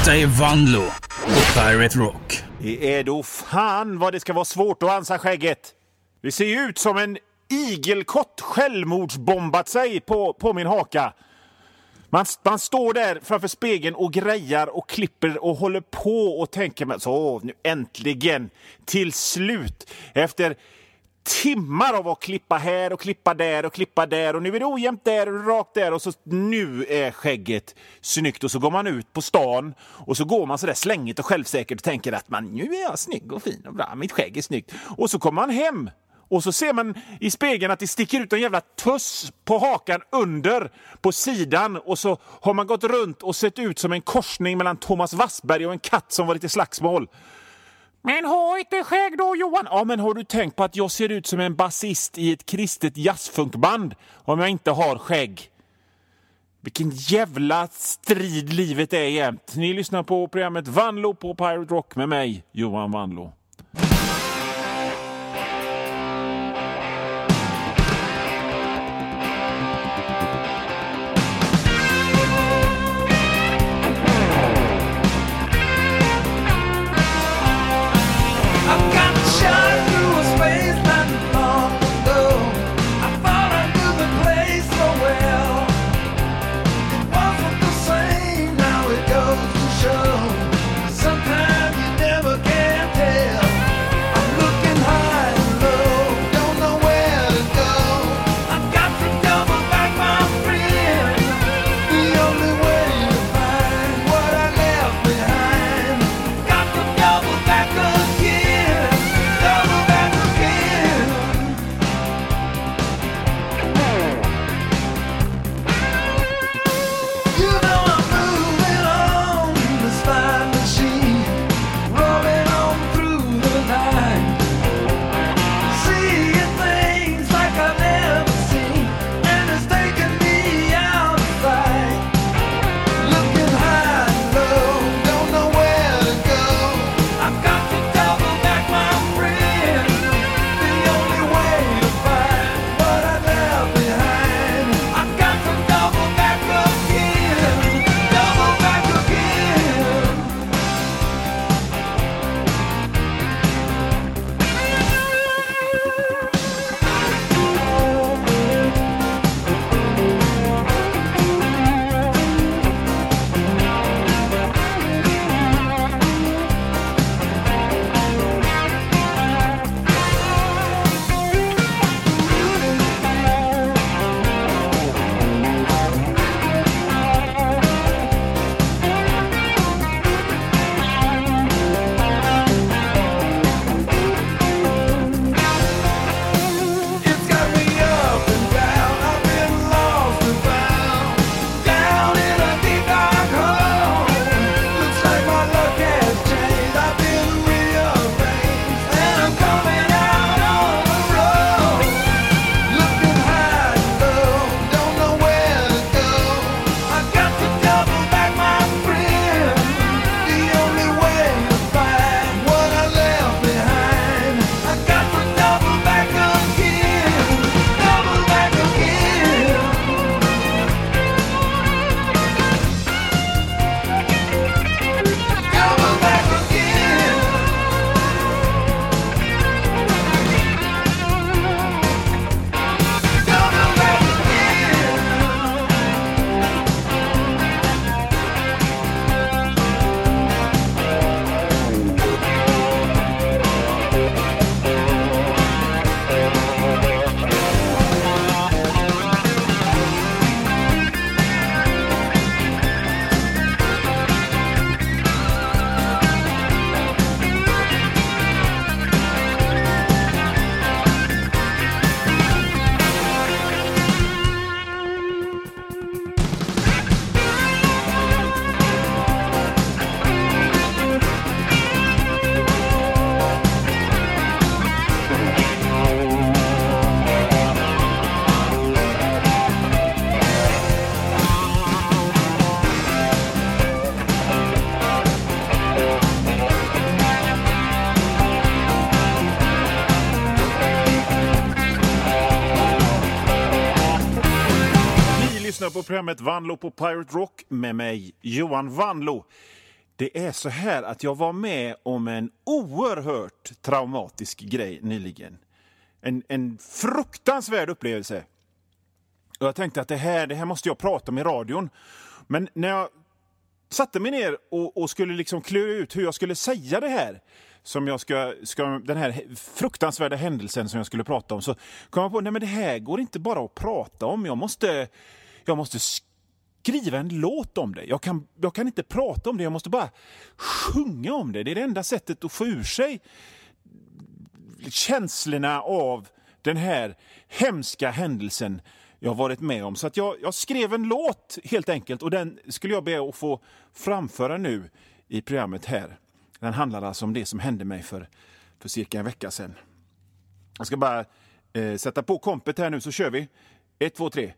Detta är Vanlo på Pirate Rock. Det är då fan vad det ska vara svårt att ansa skägget. Det ser ju ut som en igelkott självmordsbombat sig på min haka. Man står där framför spegeln och grejar och klipper och håller på och tänker så nu äntligen till slut efter timmar av att klippa här och klippa där och klippa där och nu är det ojämnt där och rakt där och så nu är skägget snyggt och så går man ut på stan och så går man så där slängigt och självsäkert och tänker att nu är jag snygg och fin och bra, mitt skägg är snyggt och så kommer man hem och så ser man i spegeln att det sticker ut en jävla tuss på hakan under på sidan och så har man gått runt och sett ut som en korsning mellan Thomas Wassberg och en katt som var lite slagsmål. Men har inte skägg då, Johan? Ja, men har du tänkt på att jag ser ut som en basist i ett kristet jazzfunkband om jag inte har skägg? Vilken jävla strid livet är jämt. Ni lyssnar på programmet Vanlo på Pirate Rock med mig, Johan Vanlo. Sometimes you never can tell. lyssnar på programmet Vanlo på Pirate Rock med mig, Johan Vanlo. Det är så här att jag var med om en oerhört traumatisk grej nyligen. En fruktansvärd upplevelse. Och jag tänkte att det här måste jag prata om i radion. Men när jag satte mig ner och skulle liksom klura ut hur jag skulle säga det här, som jag ska den här fruktansvärda händelsen som jag skulle prata om, så kom jag på, nej men det här går inte bara att prata om. Jag måste skriva en låt om det. Jag kan inte prata om det, jag måste bara sjunga om det. Det är det enda sättet att få ur sig känslorna av den här hemska händelsen jag har varit med om. Så att jag skrev en låt helt enkelt, och den skulle jag be att få framföra nu i programmet här. Den handlar alltså om det som hände mig för cirka en vecka sedan. Jag ska bara sätta på kompet här nu, så kör vi. 1, 2, 3.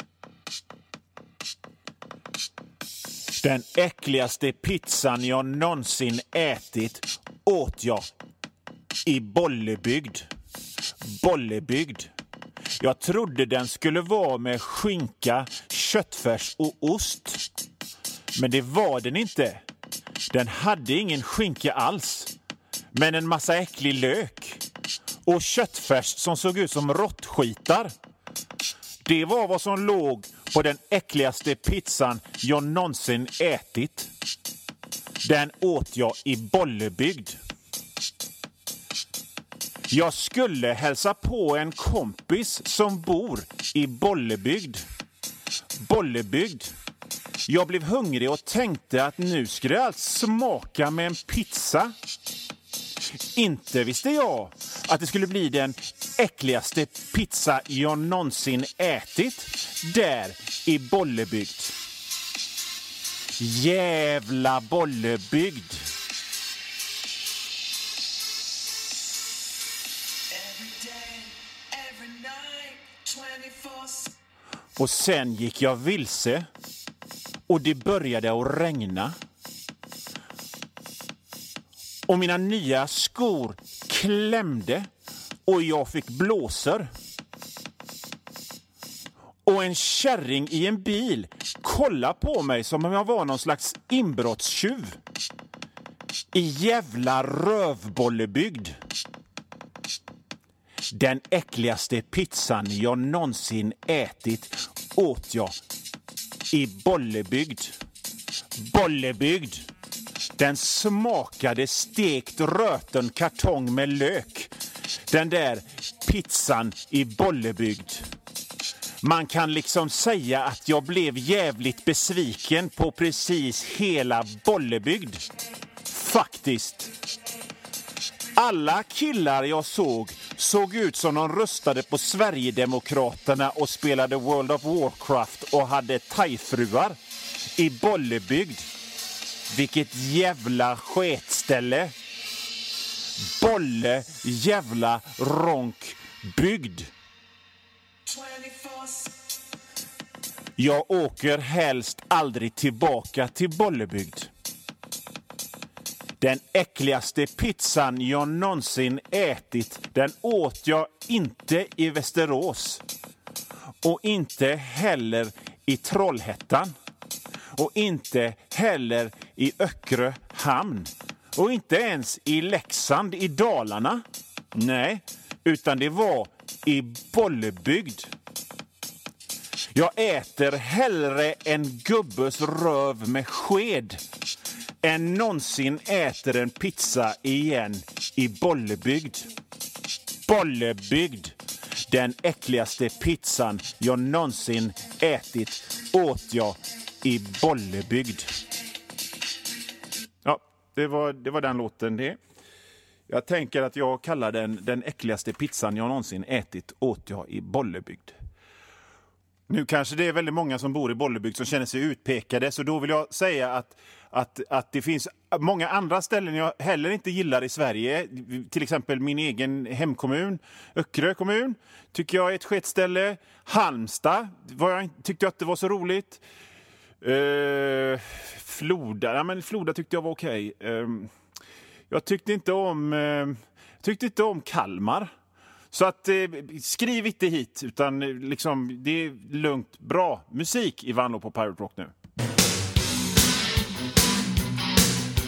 Den äckligaste pizzan jag någonsin ätit åt jag i Bollebygd. Bollebygd. Jag trodde den skulle vara med skinka, köttfärs och ost. Men det var den inte. Den hade ingen skinka alls. Men en massa äcklig lök. Och köttfärs som såg ut som råttskitar. Det var vad som låg på den äckligaste pizzan jag någonsin ätit. Den åt jag i Bollebygd. Jag skulle hälsa på en kompis som bor i Bollebygd. Bollebygd. Jag blev hungrig och tänkte att nu skulle jag smaka med en pizza. Inte visste jag att det skulle bli den äckligaste pizza jag någonsin ätit där i Bollebygd. Jävla Bollebygd. Och sen gick jag vilse och det började att regna. Och mina nya skor klämde och jag fick blåsor. Och en kärring i en bil kollade på mig som om jag var någon slags inbrottstjuv. I jävla Rövbollebygd. Den äckligaste pizzan jag någonsin ätit åt jag i Bollebygd. Bollebygd. Den smakade stekt röten kartong med lök. Den där pizzan i Bollebygd. Man kan liksom säga att jag blev jävligt besviken på precis hela Bollebygd. Faktiskt. Alla killar jag såg ut som de röstade på Sverigedemokraterna och spelade World of Warcraft och hade thai-fruar i Bollebygd. Vilket jävla sketställe. Bolle jävla ronkbygd. Jag åker helst aldrig tillbaka till Bollebygd. Den äckligaste pizzan jag någonsin ätit, den åt jag inte i Västerås. Och inte heller i Trollhättan. Och inte heller i Öckerö hamn. Och inte ens i Leksand i Dalarna. Nej, utan det var i Bollebygd. Jag äter hellre en gubbes röv med sked än någonsin äter en pizza igen i Bollebygd. Bollebygd. Den äckligaste pizzan jag någonsin ätit åt jag i Bollebygd. Ja, det var den låten det. Jag tänker att jag kallar den äckligaste pizzan jag någonsin ätit åt jag i Bollebygd. Nu kanske det är väldigt många som bor i Bollebygd som känner sig utpekade, så då vill jag säga att det finns många andra ställen jag heller inte gillar i Sverige. Till exempel min egen hemkommun, Öckerö kommun, tycker jag är ett sketställe. Halmstad tyckte jag att det var så roligt. Floda tyckte jag var okej. Jag tyckte inte om Kalmar. Så att skriv inte hit, utan liksom, det är lugnt. Bra musik i Vanlo på Pirate Rock nu.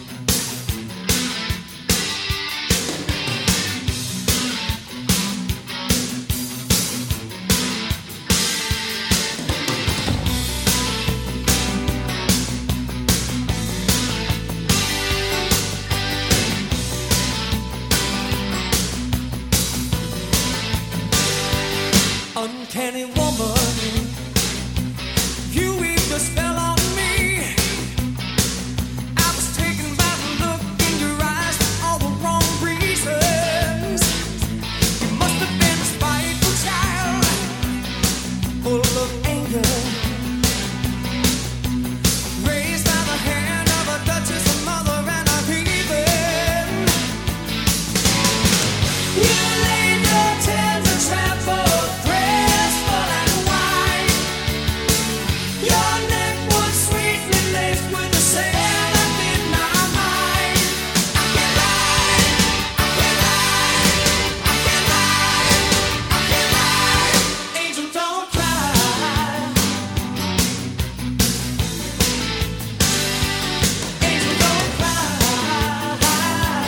any woman. You weaved a spell on me. I was taken by the look in your eyes for all the wrong reasons. You must have been a spiteful child, full of anger, raised by the hand of a duchess, a mother, and a heathen. You laid your tails a trap for graceful and wide. Your neck was sweetly laced with the sand up in my mind. I can't lie, I can't lie, I can't lie, I can't lie. Angel, don't cry. Angel, don't cry.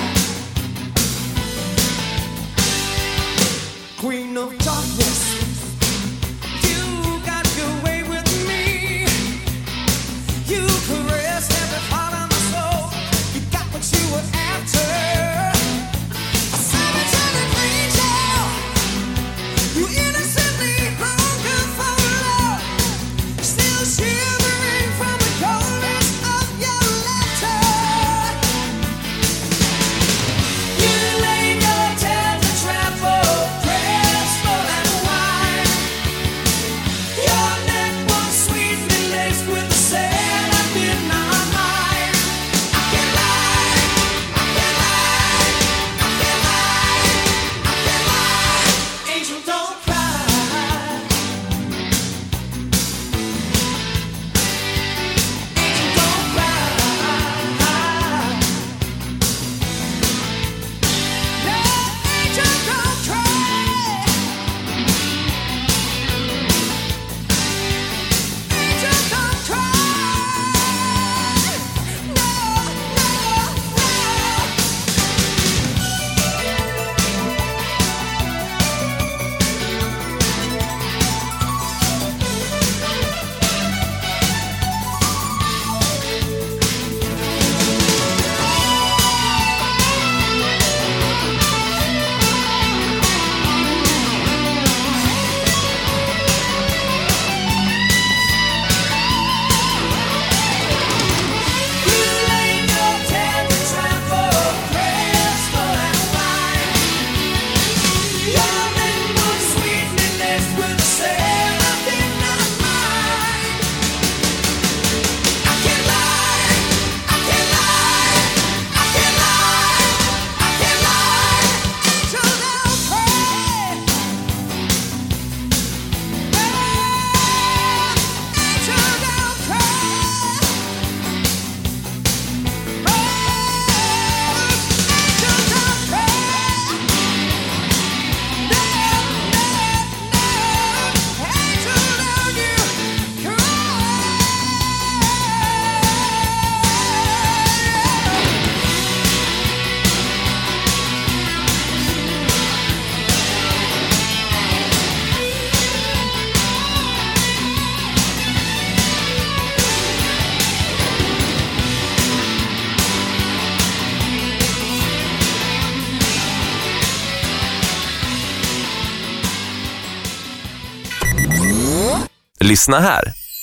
Queen of darkness, you got your way with me. You caressed every part of my soul. You got what you were after. A solitary creature, you innocently hunger for love. Still shivering from the coldness of your laughter. You laid your tails a trap for graceful and wide. Your neck was sweetly laced with the sand up in my mind. I can't lie, I can't lie, I can't lie, I can't lie. Angel, don't cry. Angel, don't cry. No, angel, don't cry. Angel, don't cry. No, no, You laid your tails a trap for graceful and wide. Your neck was sweetly laced with the sand up in my mind. I can't lie, I can't lie, I can't lie, I can't lie. Angel, don't cry. Angel, don't cry. Lyssna här.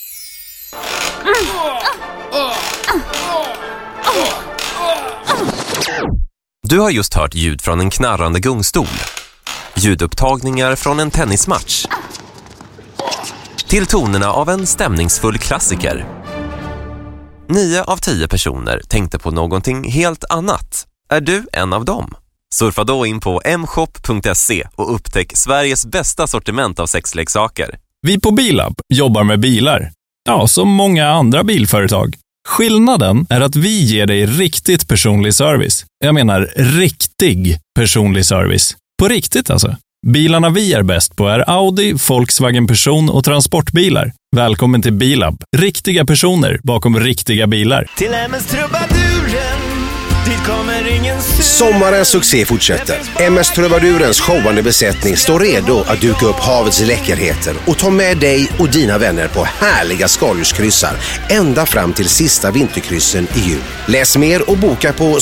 Du har just hört ljud från en knarrande gungstol. Ljudupptagningar från en tennismatch. Till tonerna av en stämningsfull klassiker. 9 av 10 personer tänkte på någonting helt annat. Är du en av dem? Surfa då in på mshop.se och upptäck Sveriges bästa sortiment av sexleksaker. Vi på Bilab jobbar med bilar. Ja, som många andra bilföretag. Skillnaden är att vi ger dig riktigt personlig service. Jag menar riktig personlig service. På riktigt alltså. Bilarna vi är bäst på är Audi, Volkswagen Person och transportbilar. Välkommen till Bilab. Riktiga personer bakom riktiga bilar. Till MS Trubaduren, dit kommer ingen Sommarens succé fortsätter. MS Trubadurens showande besättning står redo att duka upp havets läckerheter och ta med dig och dina vänner på härliga skaldjurskryssar ända fram till sista vinterkryssen i jul. Läs mer och boka på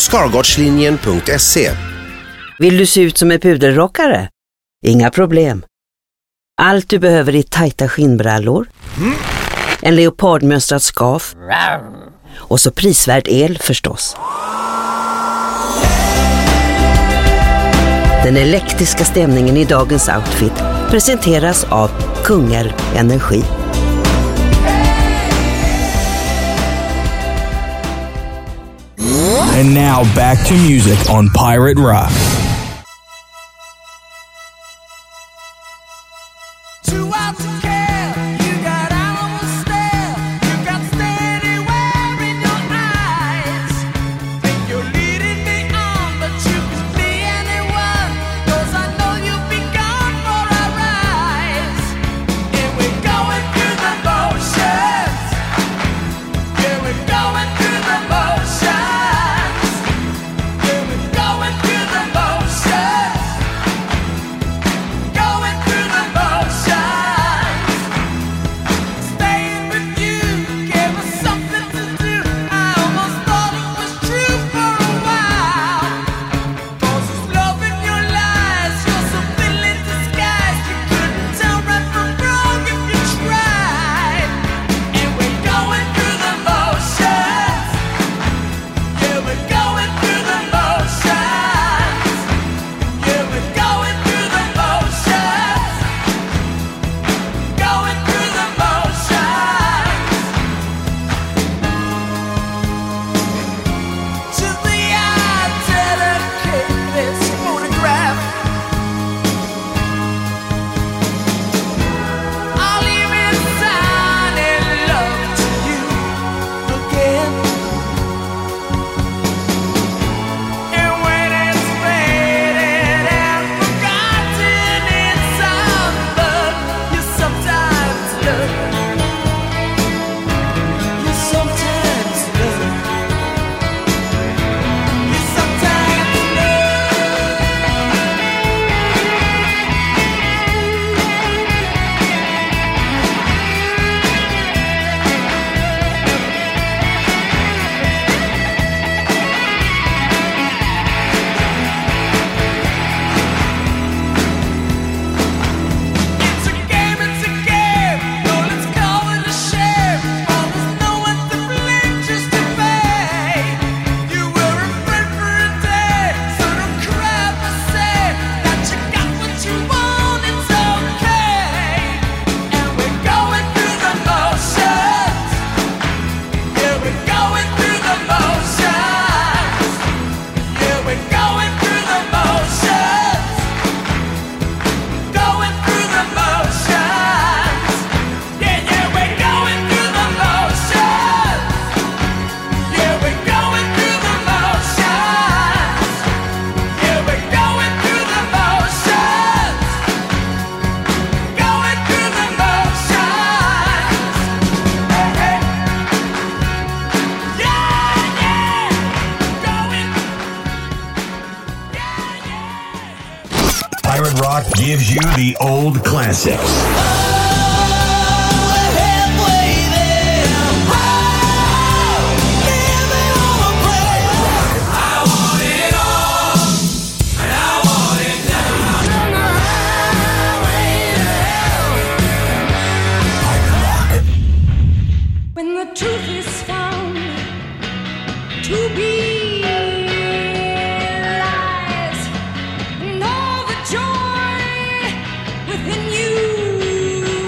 skargardslinjen.se. Vill du se ut som en pudelrockare? Inga problem. Allt du behöver är tajta skinnbrallor, en leopardmönstrad skaf och så prisvärd el förstås. Den elektriska stämningen i dagens outfit presenteras av Kungälv Energi. And now back to music on Pirate Rock. Pirate Rock gives you the old classics. When the truth is found to be lies, and all the joy within you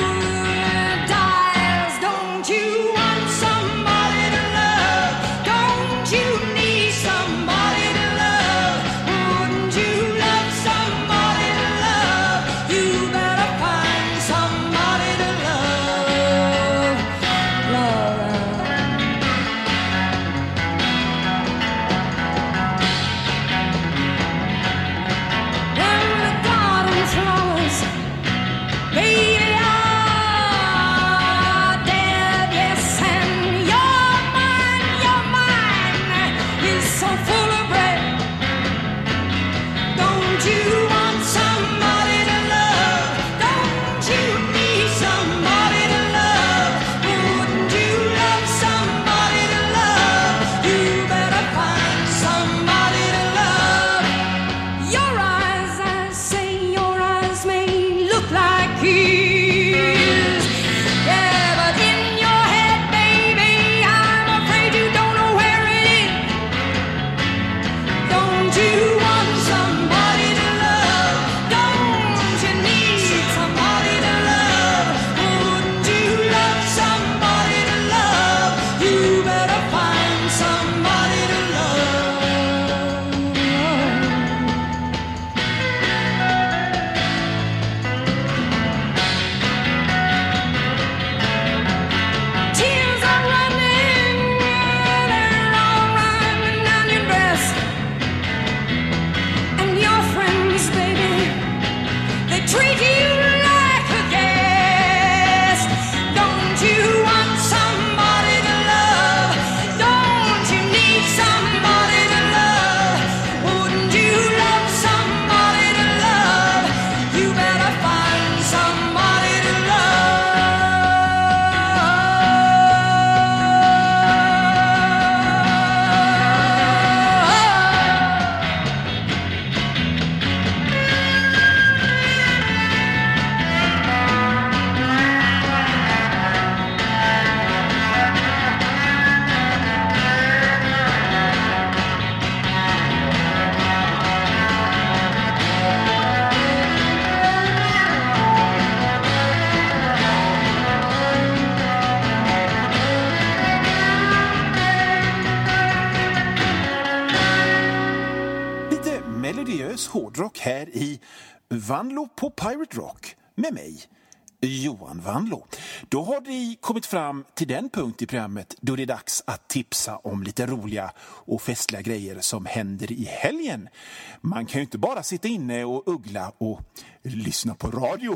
hårdrock här i Vanlo på Pirate Rock med mig, Johan Vanlo. Då har vi kommit fram till den punkt i programmet då det är dags att tipsa om lite roliga och festliga grejer som händer i helgen. Man kan ju inte bara sitta inne och uggla och lyssna på radio.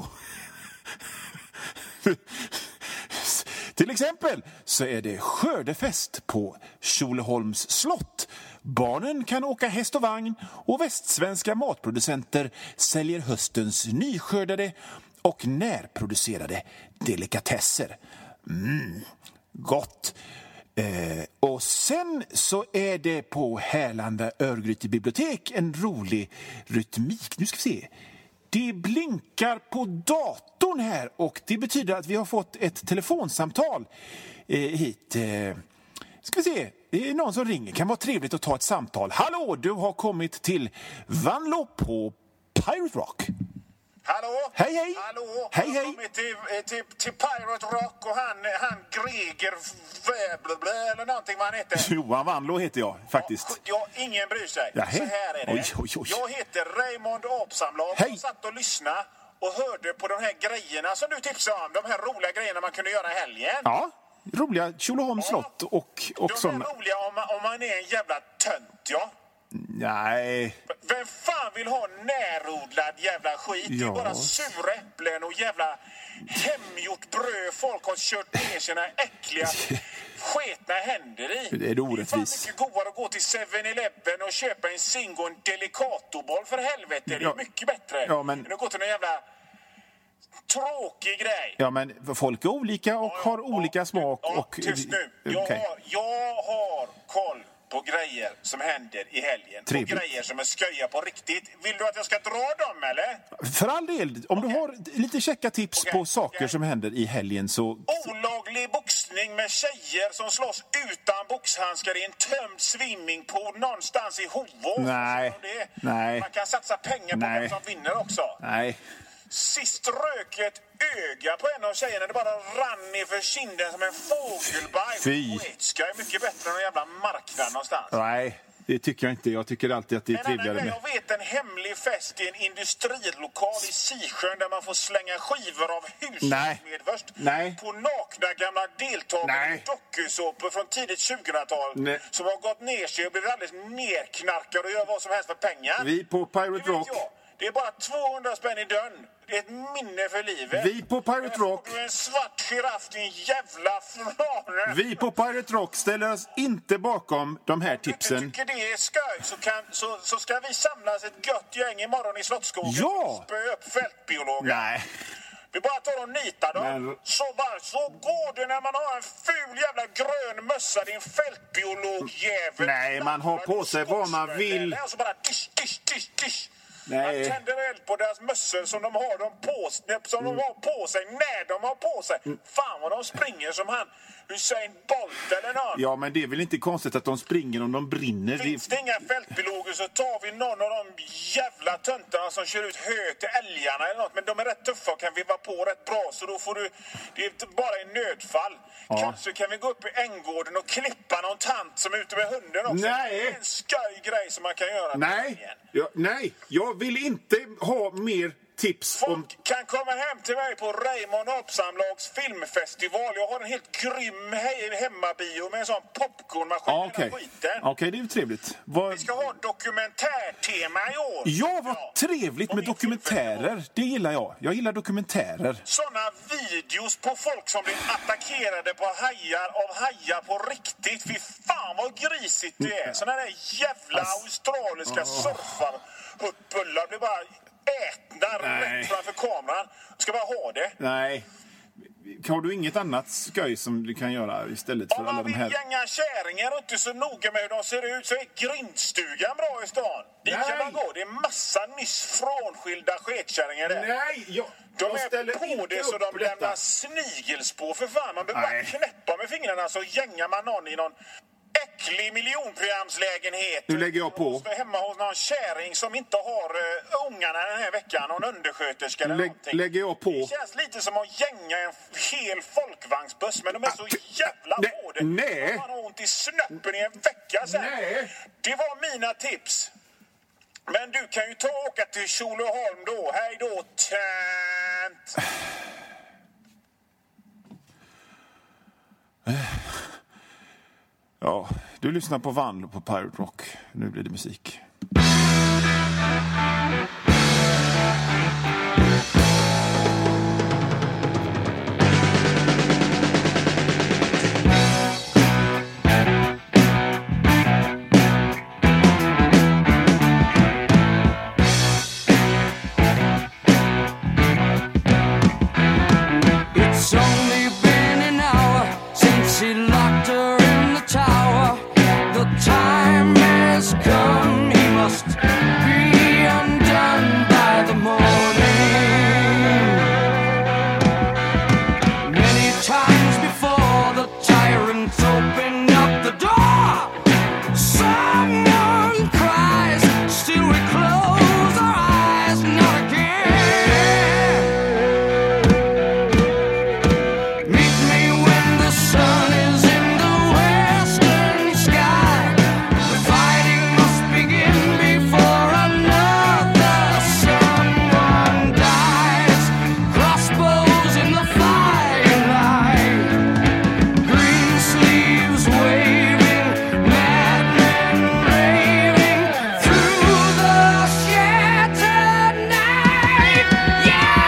Till exempel så är det skördefest på Tjolöholms slott. Barnen kan åka häst och vagn och västsvenska matproducenter säljer höstens nyskördade och närproducerade delikatesser. Gott! Och sen så är det på Härlanda Örgryte bibliotek en rolig rytmik. Nu ska vi se. Det blinkar på datorn här och det betyder att vi har fått ett telefonsamtal hit. Ska vi se, det är någon som ringer. Kan vara trevligt att ta ett samtal. Hallå, du har kommit till Vanlo på Pirate Rock. Hallå? Hej, hej. Hallå? Hej, Jag hej. har kommit till Pirate Rock och han Greger eller någonting vad han heter. Johan Vanlo heter jag faktiskt. Ja, ingen bryr sig. Ja, så här är det. Oj. Jag heter Raymond Apsamlag. Hej. Jag satt och lyssnade och hörde på de här grejerna som du tipsade om. De här roliga grejerna man kunde göra i helgen. Ja, roliga Tjolöholms slott och De sådana. är roliga om man är en jävla tönt, ja. Nej. Vem fan vill ha närodlad jävla skit? Det är bara sura äpplen och jävla hemgjort bröd folk har kört ner sina äckliga sketna händer i. Det är orättvist. Det är fan mycket godare att gå till 7-Eleven och köpa en Zingo och en Delicatoboll för helvete. Det är mycket bättre än att gå till en jävla tråkig grej. Ja, men folk är olika och har olika smak. Och tyst nu. Jag har koll på grejer som händer i helgen. Trevligt. Och grejer som är sköja på riktigt. Vill du att jag ska dra dem, eller? För all del, om du har lite checka tips på saker som händer i helgen så... Olaglig boxning med tjejer som slåss utan boxhandskar i en tömd swimmingpool någonstans i Hovå. Nej. Man kan satsa pengar på vem som vinner också. Nej. Sist rök ett öga på en av tjejerna. Det bara rann ner för kinden som en fågelbaj. Fy. Ska är mycket bättre än en jävla marknad någonstans. Nej, det tycker jag inte. Jag tycker alltid att det är trevligare med... Jag vet en hemlig fest i en industrilokal i Sisjön där man får slänga skivor av husmedvörst på nakna gamla deltagare i dokusåpor från tidigt 2000-tal som har gått ner sig och blivit alldeles nerknarkade och gör vad som helst för pengar. Vi på Pirate Rock... Det är bara 200 spänn i dörren. Det är ett minne för livet. Vi på Pirate Rock... Du är en svart giraff, din jävla frane. Vi på Pirate Rock ställer oss inte bakom de här tipsen. Om du tycker det är skoj så ska vi samlas ett gött gäng imorgon i Slottsskogen. Ja! Spö upp fältbiologer. Nej. Vi bara tar och nitar dem. Så går det när man har en ful jävla grön mössa, din fältbiologjävel. Nej, man har på sig vad man vill. Och så bara dish. Nej. Man tänder eld på deras mössor som de har på sig när de har på sig. Fan vad de springer som han Usain Bolt eller någon. Ja, men det är väl inte konstigt att de springer om de brinner. Finns det inga fältbiologer så tar vi någon av de jävla töntarna som kör ut hö till älgarna eller något. Men de är rätt tuffa och kan veva på rätt bra så då får du, det är bara i nödfall. Ja. Kanske kan vi gå upp i Änggården och klippa någon tant som är ute med hunden också. Nej. Det är en skoj grej som man kan göra. Nej, jag vill inte ha mer tips. Folk kan komma hem till mig på Raymond Apsamlags filmfestival. Jag har en helt grym hemmabio med en sån popcornmaskin. Okej, det är ju trevligt. Vi ska ha dokumentärtema i år. Ja, vad trevligt med dokumentärer. Det gillar jag. Jag gillar dokumentärer. Såna videos på folk som blir attackerade på hajar på riktigt. Fy fan vad grisigt det är. Såna där jävla australiska surfarhuttbullar blir bara ätna rätt framför kameran. Ska bara ha det. Nej. Har du inget annat skoj som du kan göra istället för alla de här? Om man vill gänga käringar och inte så noga med hur de ser ut så är grindstugan bra i stan. Dit kan man gå. Det är massa nyss frånskilda sketkärringar där. Nej, de är på det så de lämnar snigelspår för fan. Man behöver bara knäppa med fingrarna så gängar man någon i någon äcklig miljonprogramslägenhet. Nu lägger jag på. Hemma hos någon käring som inte har ungarna den här veckan. Någon undersköterska eller någonting. Lägger jag på. Det känns lite som att gänga en hel folkvagnsbuss. Men de är så jävla på det. Nej. Man har ont i snöppen i en vecka sen. Nej. Det var mina tips. Men du kan ju ta och åka till Tjolöholm då. Hej då, tant! Ja, du lyssnar på Vanlo på Pirate Rock. Nu blir det musik. It's only been an hour since he locked her in the tower. The time has come, he must be undone by the morning. Many times before the tyrants opened up the door, someone cries, still we close our eyes, not again. Meet me when the sun is in the western sky. The fighting must begin before another someone dies. Crossbows in the firelight, green sleeves waving, madmen raving through the shattered night. Yeah!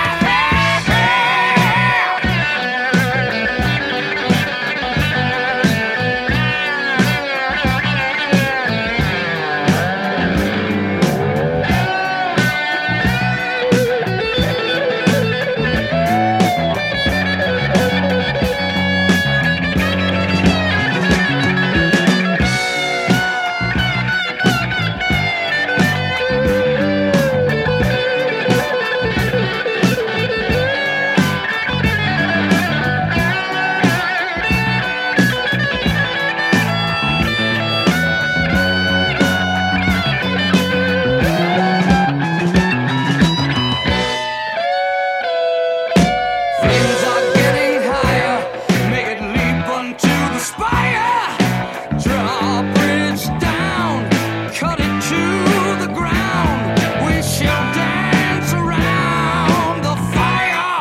Flames are getting higher, make it leap onto the spire. Drawbridge down, cut it to the ground. We shall dance around the fire.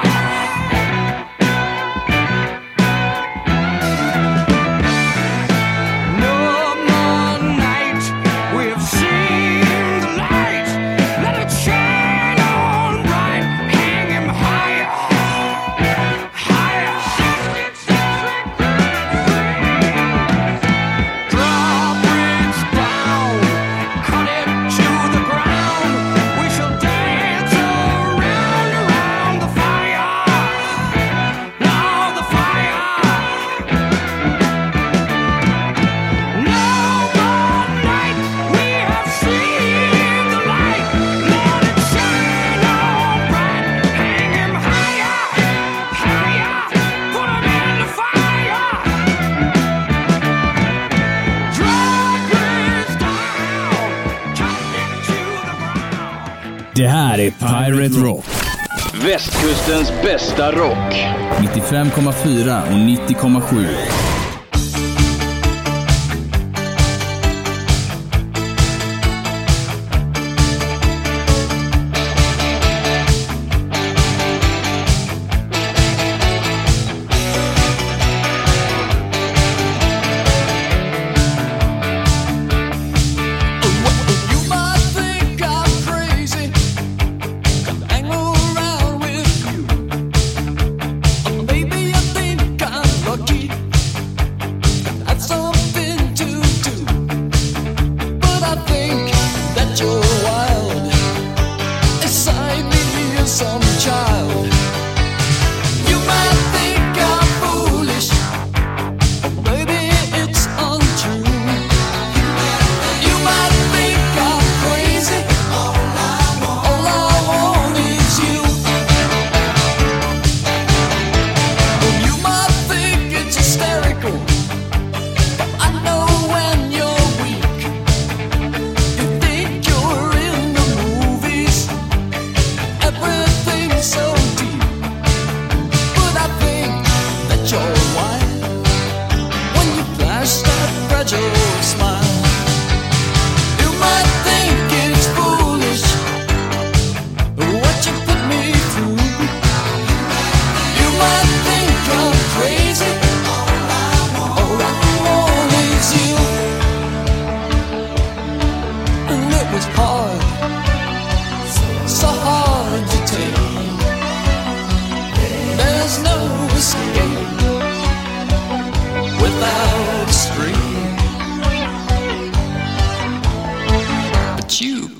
No more night, we've seen the light. Let it shine on bright, hang him higher. Drawbridge down, cut it to the ground. We shall dance around the fire. Now the fire. No more night, we have seen the light. Let it shine on bright, hang him higher, higher. Put him in the fire. Drawbridge down, cut it to the ground. Det här är Pirate Rock. Västkustens bästa rock. 95,4 och 90,7. You might think I'm crazy, hang around with you. Maybe you think I'm lucky.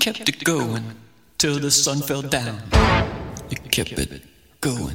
kept it going till the sun fell down. You kept it going.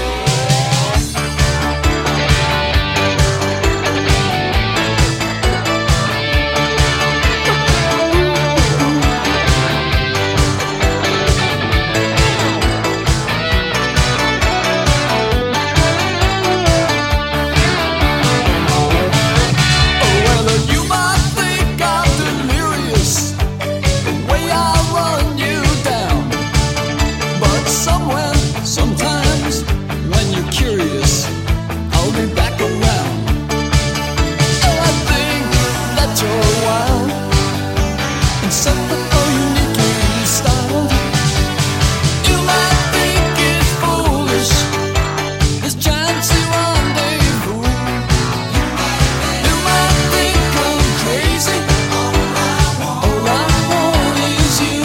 Sometimes when you're curious, I'll be back around. Oh, I think that you're wild and something so uniquely styled. You might think it's foolish, this chance to rendezvous. You might think I'm crazy. All I want is you.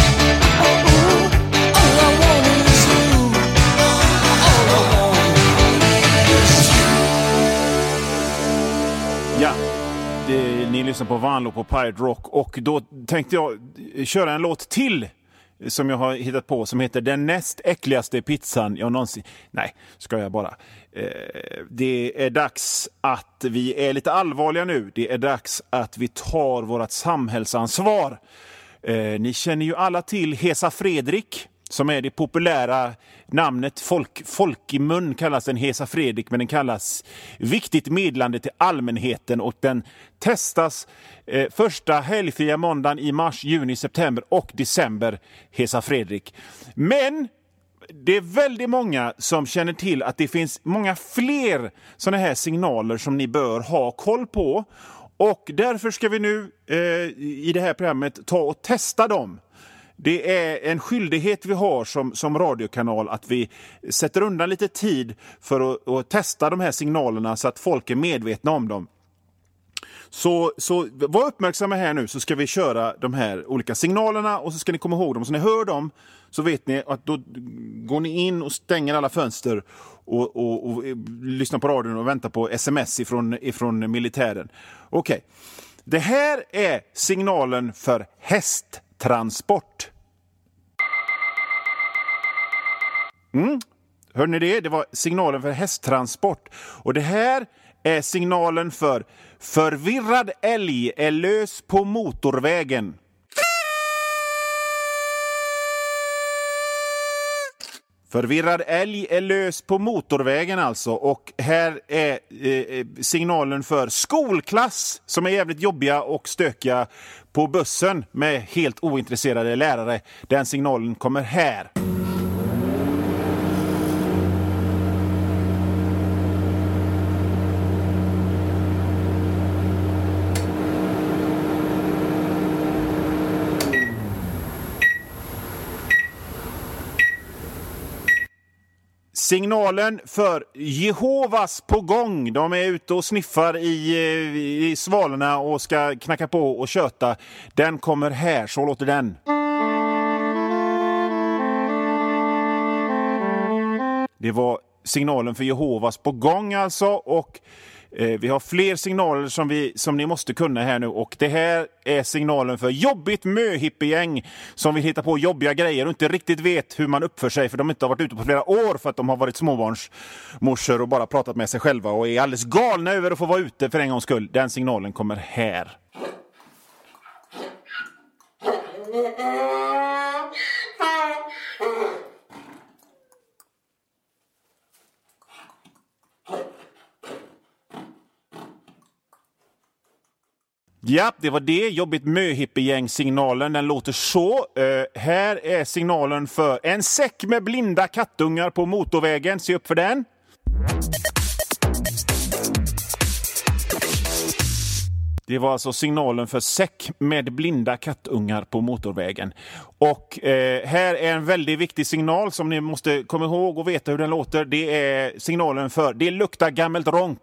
All I want is you. Ja, ni lyssnar på Vanlo på Pirate Rock och då tänkte jag köra en låt till som jag har hittat på som heter Den näst äckligaste pizzan jag någonsin... Nej, ska jag bara. Det är dags att vi är lite allvarliga nu. Det är dags att vi tar vårt samhällsansvar. Ni känner ju alla till Hesa Fredrik, som är det populära namnet. Folk i mun kallas den Hesa Fredrik, men den kallas viktigt meddelande till allmänheten och den testas första helgfria måndagen i mars, juni, september och december, Hesa Fredrik. Men det är väldigt många som känner till att det finns många fler sådana här signaler som ni bör ha koll på. Och därför ska vi nu i det här programmet ta och testa dem. Det är en skyldighet vi har som radiokanal att vi sätter undan lite tid för att testa de här signalerna så att folk är medvetna om dem. Så var uppmärksamma här nu, så ska vi köra de här olika signalerna och så ska ni komma ihåg dem. Så när ni hör dem så vet ni att då går ni in och stänger alla fönster och lyssnar på radion och väntar på sms ifrån militären. Okej. Det här är signalen för hästtransport. Hörde ni det? Det var signalen för hästtransport. Och det här är signalen för förvirrad älg är lös på motorvägen. Förvirrad älg är lös på motorvägen alltså. Och här är signalen för skolklass som är jävligt jobbiga och stökiga på bussen med helt ointresserade lärare. Den signalen kommer här. Signalen för Jehovas på gång. De är ute och sniffar i svalorna och ska knacka på och köta. Den kommer här, så låter den. Det var signalen för Jehovas på gång alltså, och vi har fler signaler som ni måste kunna här nu, och det här är signalen för jobbigt möhippiegäng som vill hitta på jobbiga grejer och inte riktigt vet hur man uppför sig, för de inte har varit ute på flera år för att de har varit småbarnsmorsor och bara pratat med sig själva och är alldeles galna över att få vara ute för en gångs skull. Den signalen kommer här. Ja, det var det. Jobbigt möhippiegäng-signalen. Den låter så. Här är signalen för en säck med blinda kattungar på motorvägen. Se upp för den. Det var alltså signalen för säck med blinda kattungar på motorvägen. Och här är en väldigt viktig signal som ni måste komma ihåg och veta hur den låter. Det är signalen för det luktar gammalt ronk.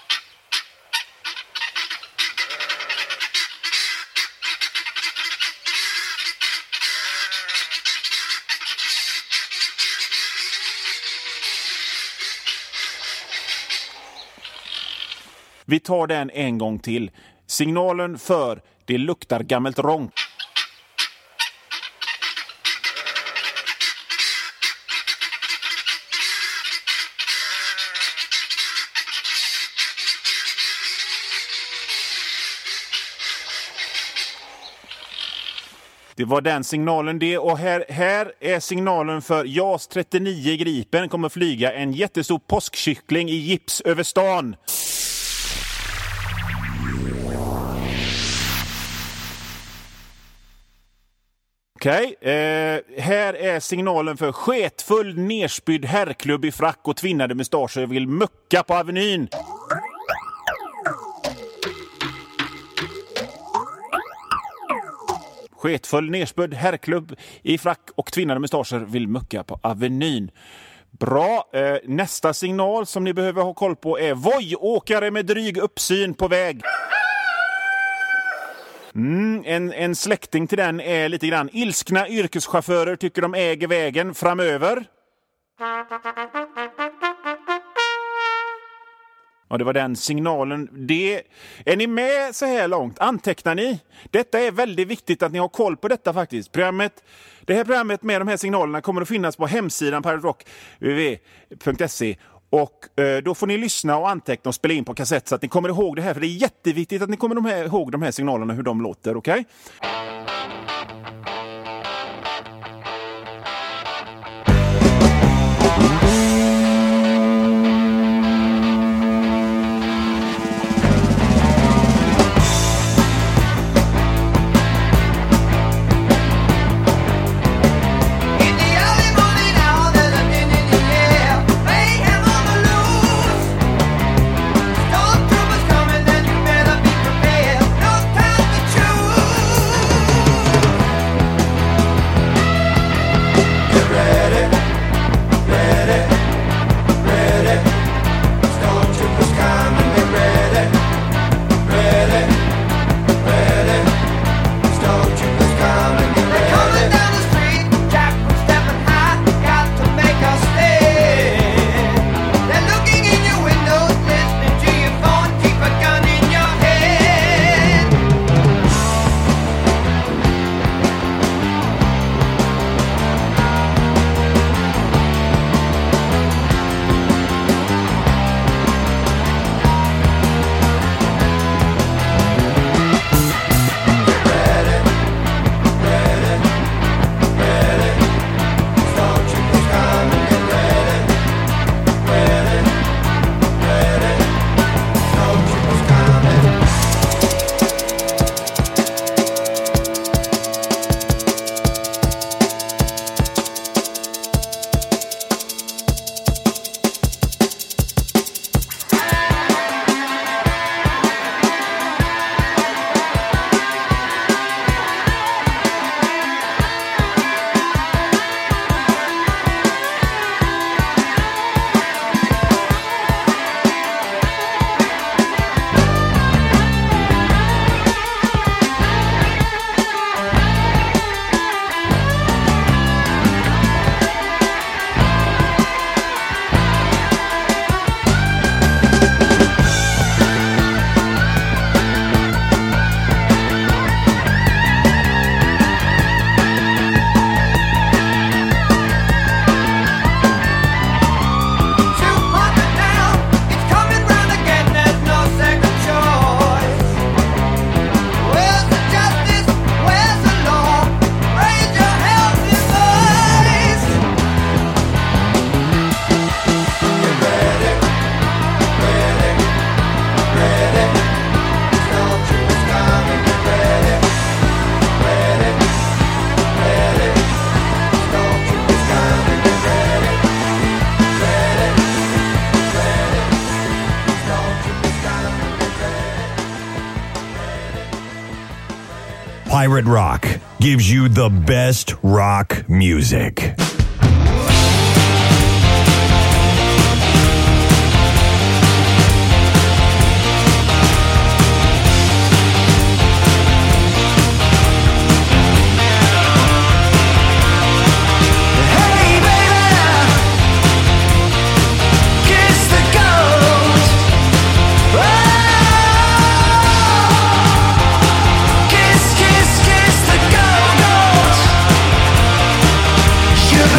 Vi tar den en gång till. Signalen för det luktar gammalt ronk. Det var den signalen det. Och här är signalen för JAS 39 Gripen kommer flyga en jättestor påskkyckling i gips över stan. Okej, här är signalen för sketfull nerspydd herrklubb i frack och tvinnade mustascher vill mucka på Avenyn. Sketfull nerspydd herrklubb i frack och tvinnade mustascher vill mucka på Avenyn. Bra, nästa signal som ni behöver ha koll på är vojåkare med dryg uppsyn på väg. En släkting till den är lite grann ilskna yrkeschaufförer tycker de äger vägen framöver. Ja, det var den signalen. Är ni med så här långt? Antecknar ni? Detta är väldigt viktigt att ni har koll på detta faktiskt. Det här programmet med de här signalerna kommer att finnas på hemsidan Pirate Rock www.se. Och då får ni lyssna och anteckna och spela in på kassett så att ni kommer ihåg det här. För det är jätteviktigt att ni kommer ihåg de här signalerna, hur de låter, okej? Pirate Rock gives you the best rock music. You're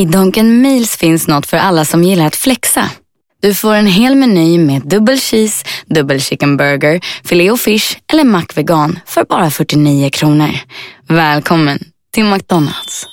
I Dunkin' Meals finns något för alla som gillar att flexa. Du får en hel meny med dubbel cheese, dubbel chicken burger, filet och fish eller McVegan för bara 49 kronor. Välkommen till McDonald's.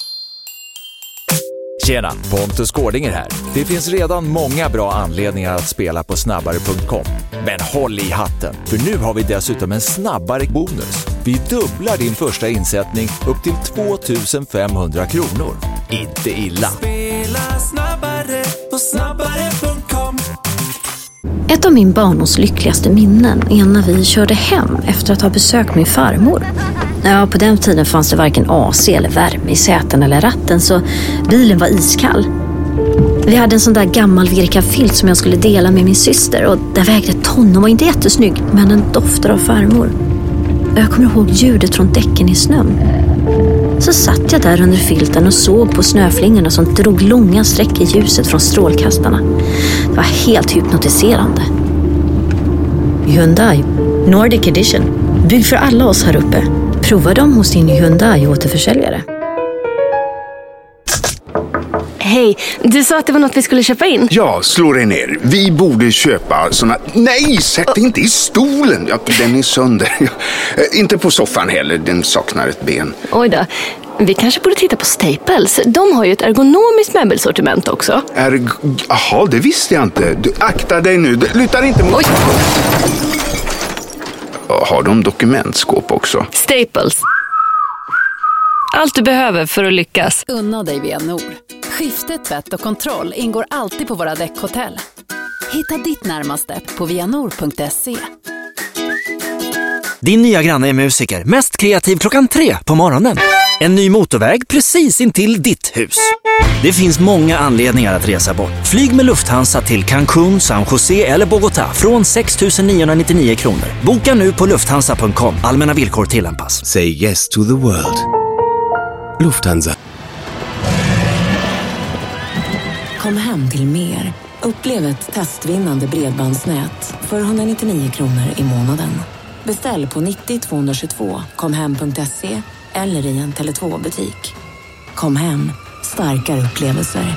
Tjena, Pontus Gårdinger här. Det finns redan många bra anledningar att spela på snabbare.com. Men håll i hatten, för nu har vi dessutom en snabbare bonus. Vi dubblar din första insättning upp till 2500 kronor. Inte illa. Spela snabbare på snabbare.com. Ett av min barndoms lyckligaste minnen är när vi körde hem efter att ha besökt min farmor. Ja, på den tiden fanns det varken AC eller värme i säten eller ratten, så bilen var iskall. Vi hade en sån där gammal virkad filt som jag skulle dela med min syster, och där vägde ton och var inte jättesnygg, men den doftade av farmor. Jag kommer ihåg ljudet från däcken i snön. Så satt jag där under filten och såg på snöflingorna som drog långa streck i ljuset från strålkastarna. Det var helt hypnotiserande. Hyundai Nordic Edition. Bygg för alla oss här uppe. Prova dem hos din Hyundai återförsäljare. Hej, du sa att det var något vi skulle köpa in. Ja, slå dig ner. Vi borde köpa såna... Nej, sätt inte i stolen. Ja, den är sönder. Inte på soffan heller, den saknar ett ben. Oj då, vi kanske borde titta på Staples. De har ju ett ergonomiskt möbelsortiment också. Jaha, det visste jag inte. Du, akta dig nu, du lutar inte mot... Oj. Har de dokumentskåp också? Staples. Allt du behöver för att lyckas. Unna dig Vianor. Skifte, tvätt och kontroll ingår alltid på våra däckhotell. Hitta ditt närmaste på vianor.se. Din nya granne är musiker, mest kreativ 3:00 på morgonen. En ny motorväg precis intill ditt hus. Det finns många anledningar att resa bort. Flyg med Lufthansa till Cancun, San Jose eller Bogotá från 6 999 kronor. Boka nu på lufthansa.com. Allmänna villkor tillämpas. Say yes to the world. Lufthansa. Kom hem till mer. Upplev ett testvinnande bredbandsnät för 199 kronor i månaden. Beställ på 90 222 komhem.se eller i en Tele2-butik. Kom hem, starkare upplevelser.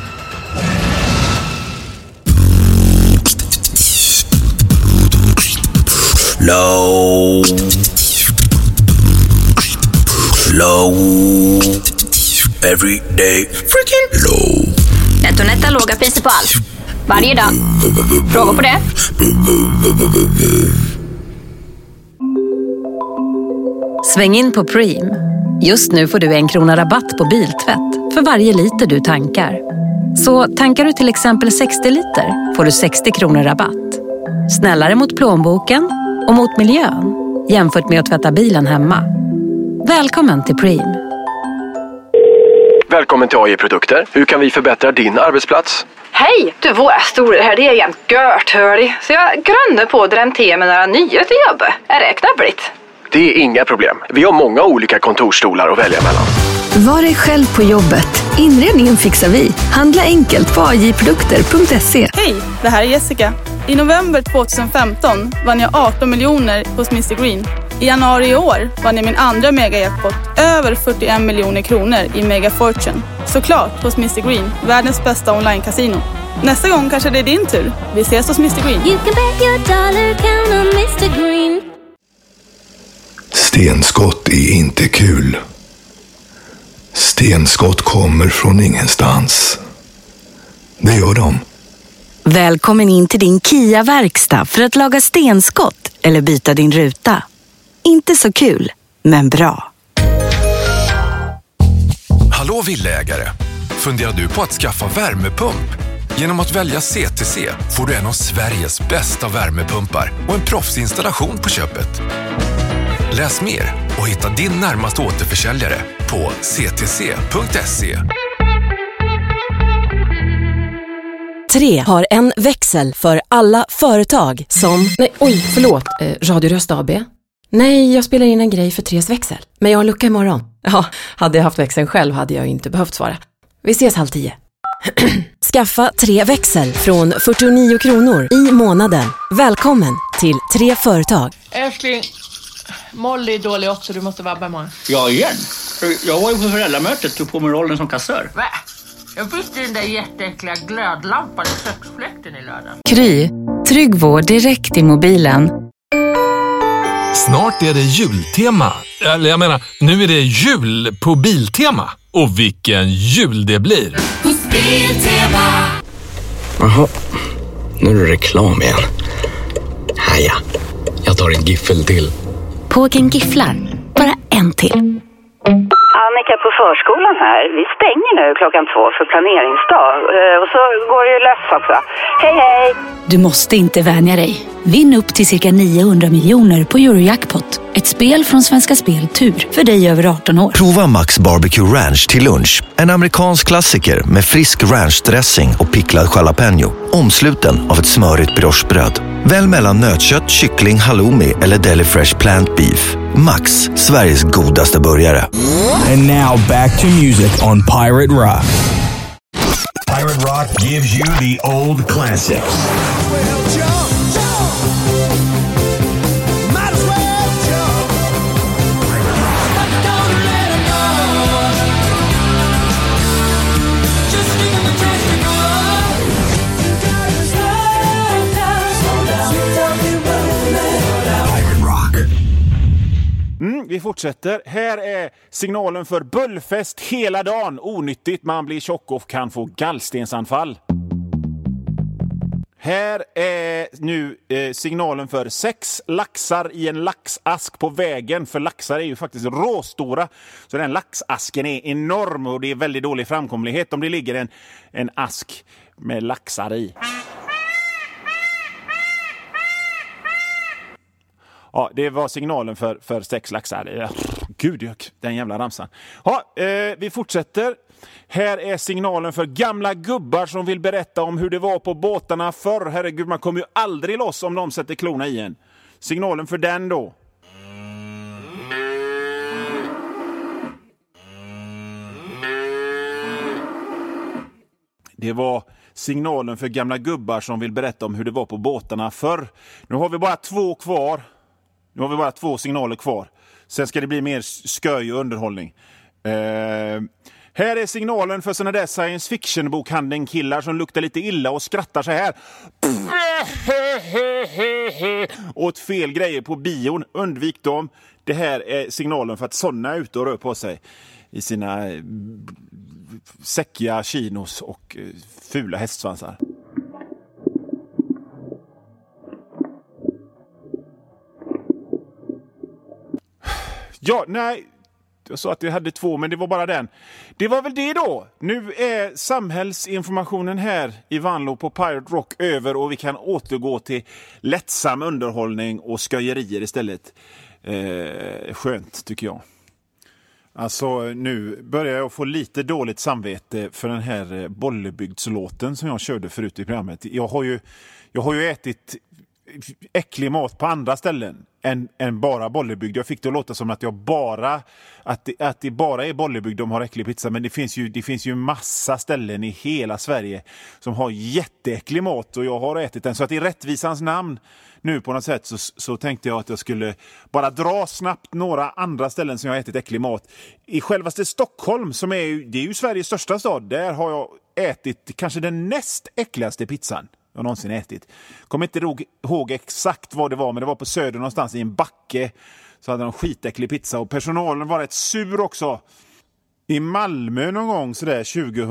Low. Every day. Freaking low. NetOnNet låga priser på allt. Varje dag. Fråga på det. Sväng in på Preem. Just nu får du 1 krona rabatt på biltvätt för varje liter du tankar. Så tankar du till exempel 60 liter får du 60 kronor rabatt. Snällare mot plånboken och mot miljön jämfört med att tvätta bilen hemma. Välkommen till Preem. Välkommen till AI Produkter. Hur kan vi förbättra din arbetsplats? Hej! Du, våra stolar här, det är jämt gört, hörlig. Så jag grunnar på att dra en te med några nya till jobbet. Är det knappligt? Det är inga problem. Vi har många olika kontorsstolar att välja mellan. Var dig själv på jobbet. Inredningen fixar vi. Handla enkelt på ajprodukter.se. Hej, det här är Jessica. I november 2015 vann jag 18 miljoner hos Mr Green. I januari i år vann jag min andra mega-jackpot, över 41 miljoner kronor i Mega Fortune. Såklart hos Mr Green, världens bästa online-casino. Nästa gång kanske det är din tur. Vi ses hos Mr Green. You can bet your dollar count on Mr Green. Stenskott är inte kul. Stenskott kommer från ingenstans. Det gör de. Välkommen in till din Kia-verkstad för att laga stenskott eller byta din ruta. Inte så kul, men bra. Hallå villägare! Funderar du på att skaffa värmepump? Genom att välja CTC får du en av Sveriges bästa värmepumpar och en proffsinstallation på köpet. Läs mer och hitta din närmaste återförsäljare på ctc.se. 3 har en växel för alla företag som... Nej, oj, förlåt. Radioröst AB. Nej, jag spelar in en grej för 3s växel. Men jag har lucka imorgon. Ja, hade jag haft växeln själv hade jag inte behövt svara. Vi ses 9:30. Skaffa 3 växel från 49 kronor i månaden. Välkommen till 3 företag. Älskling, Molly är dålig också, du måste vabba imorgon. Ja, igen. Jag var ju på föräldramötet och tog på mig rollen som kassör. Va? Jag fick den där jätteäckliga glödlampan i köksfläkten i lördag. Kry, trygg vård direkt i mobilen. Snart är det jultema. Eller jag menar, nu är det jul på Biltema. Och vilken jul det blir. Hos Biltema. Jaha, nu är det reklam igen. Haja, jag tar en giffel till. Pågen gifflar, bara en till. Annika på förskolan här. Vi stänger nu 2:00 för planeringsdag. Och så går det ju lös också. Hej hej! Du måste inte vänja dig. Vinn upp till cirka 900 miljoner på Eurojackpot. Ett spel från Svenska Spel Tur för dig över 18 år. Prova Max Barbecue Ranch till lunch. En amerikansk klassiker med frisk ranchdressing och picklad jalapeno. Omsluten av ett smörigt briochebröd. Välj mellan nötkött, kyckling, halloumi eller deli fresh plant beef. Max, Sveriges godaste burgare. And now back to music on Pirate Rock. Pirate Rock gives you the old classics. Vi fortsätter. Här är signalen för bullfest hela dagen. Onyttigt, man blir tjock och kan få gallstensanfall. Här är nu signalen för 6 laxar i en laxask på vägen. För laxar är ju faktiskt råstora. Så den laxasken är enorm och det är väldigt dålig framkomlighet om det ligger en ask med laxar i. Ja, det var signalen för 6 laxar. Gud, den jävla ramsan. Ja, vi fortsätter. Här är signalen för gamla gubbar som vill berätta om hur det var på båtarna förr. Herregud, man kommer ju aldrig loss om de sätter klorna i en. Signalen för den då. Det var signalen för gamla gubbar som vill berätta om hur det var på båtarna förr. Nu har vi bara 2 kvar. Nu har vi bara 2 signaler kvar. Sen ska det bli mer sköj och underhållning. Här är signalen för såna där science fiction bokhandeln killar som luktar lite illa och skrattar så här. Åt fel grejer på bion. Undvik dem. Det här är signalen för att såna är ute och rör på sig i sina säckiga chinos och fula hästsvansar. Ja, nej, jag sa att vi hade 2, men det var bara den. Det var väl det då. Nu är samhällsinformationen här i Vanlo på Pirate Rock över och vi kan återgå till lättsam underhållning och sköjerier istället. Skönt, tycker jag. Alltså, nu börjar jag få lite dåligt samvete för den här Bollebygdslåten som jag körde förut i programmet. Jag har ju ätit äcklig mat på andra ställen än bara Bollebygd. Jag fick det att låta som att att det bara är Bollebygd de har äcklig pizza, men det finns ju massa ställen i hela Sverige som har jätteäcklig mat och jag har ätit den. Så att i rättvisans namn nu på något sätt så tänkte jag att jag skulle bara dra snabbt några andra ställen som jag har ätit äcklig mat. I självaste Stockholm, det är ju Sveriges största stad, där har jag ätit kanske den näst äckligaste pizzan jag någonsin ätit. Kommer inte ihåg exakt vad det var, men det var på Söder någonstans i en backe. Så hade de skitäcklig pizza och personalen var rätt sur också. I Malmö någon gång sådär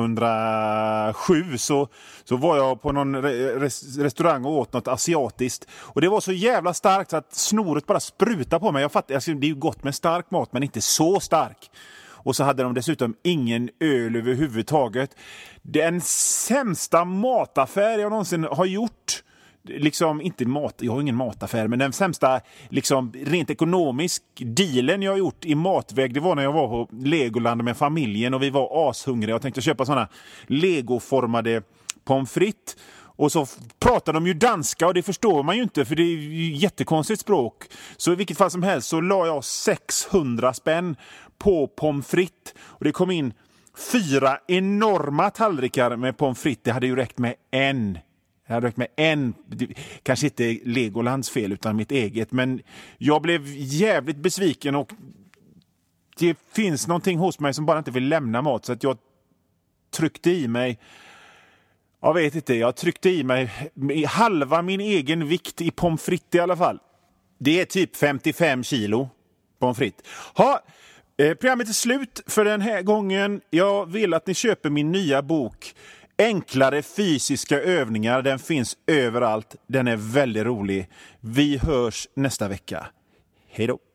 2007 så var jag på någon restaurang och åt något asiatiskt. Och det var så jävla starkt så att snoret bara sprutade på mig. Jag fattar, alltså, det är ju gott med stark mat men inte så stark. Och så hade de dessutom ingen öl överhuvudtaget. Den sämsta mataffär jag någonsin har gjort. Liksom inte jag har ingen mataffär, men den sämsta liksom rent ekonomisk dealen jag har gjort i matväg, det var när jag var på Legoland med familjen och vi var ashungriga och tänkte köpa såna Lego-formade pommes frites. Och så pratar de ju danska och det förstår man ju inte för det är ju jättekonstigt språk. Så i vilket fall som helst så la jag 600 spänn på pommes frites och det kom in 4 enorma tallrikar med pommes frites. Det hade ju räckt med en. Jag hade räckt med en, kanske inte Legolands fel utan mitt eget. Men jag blev jävligt besviken och det finns någonting hos mig som bara inte vill lämna mat. Så att jag tryckte i mig, jag vet inte, jag tryckte i mig halva min egen vikt i pommes frites i alla fall. Det är typ 55 kilo pommes frites. Programmet är slut för den här gången. Jag vill att ni köper min nya bok Enklare fysiska övningar. Den finns överallt. Den är väldigt rolig. Vi hörs nästa vecka. Hej då!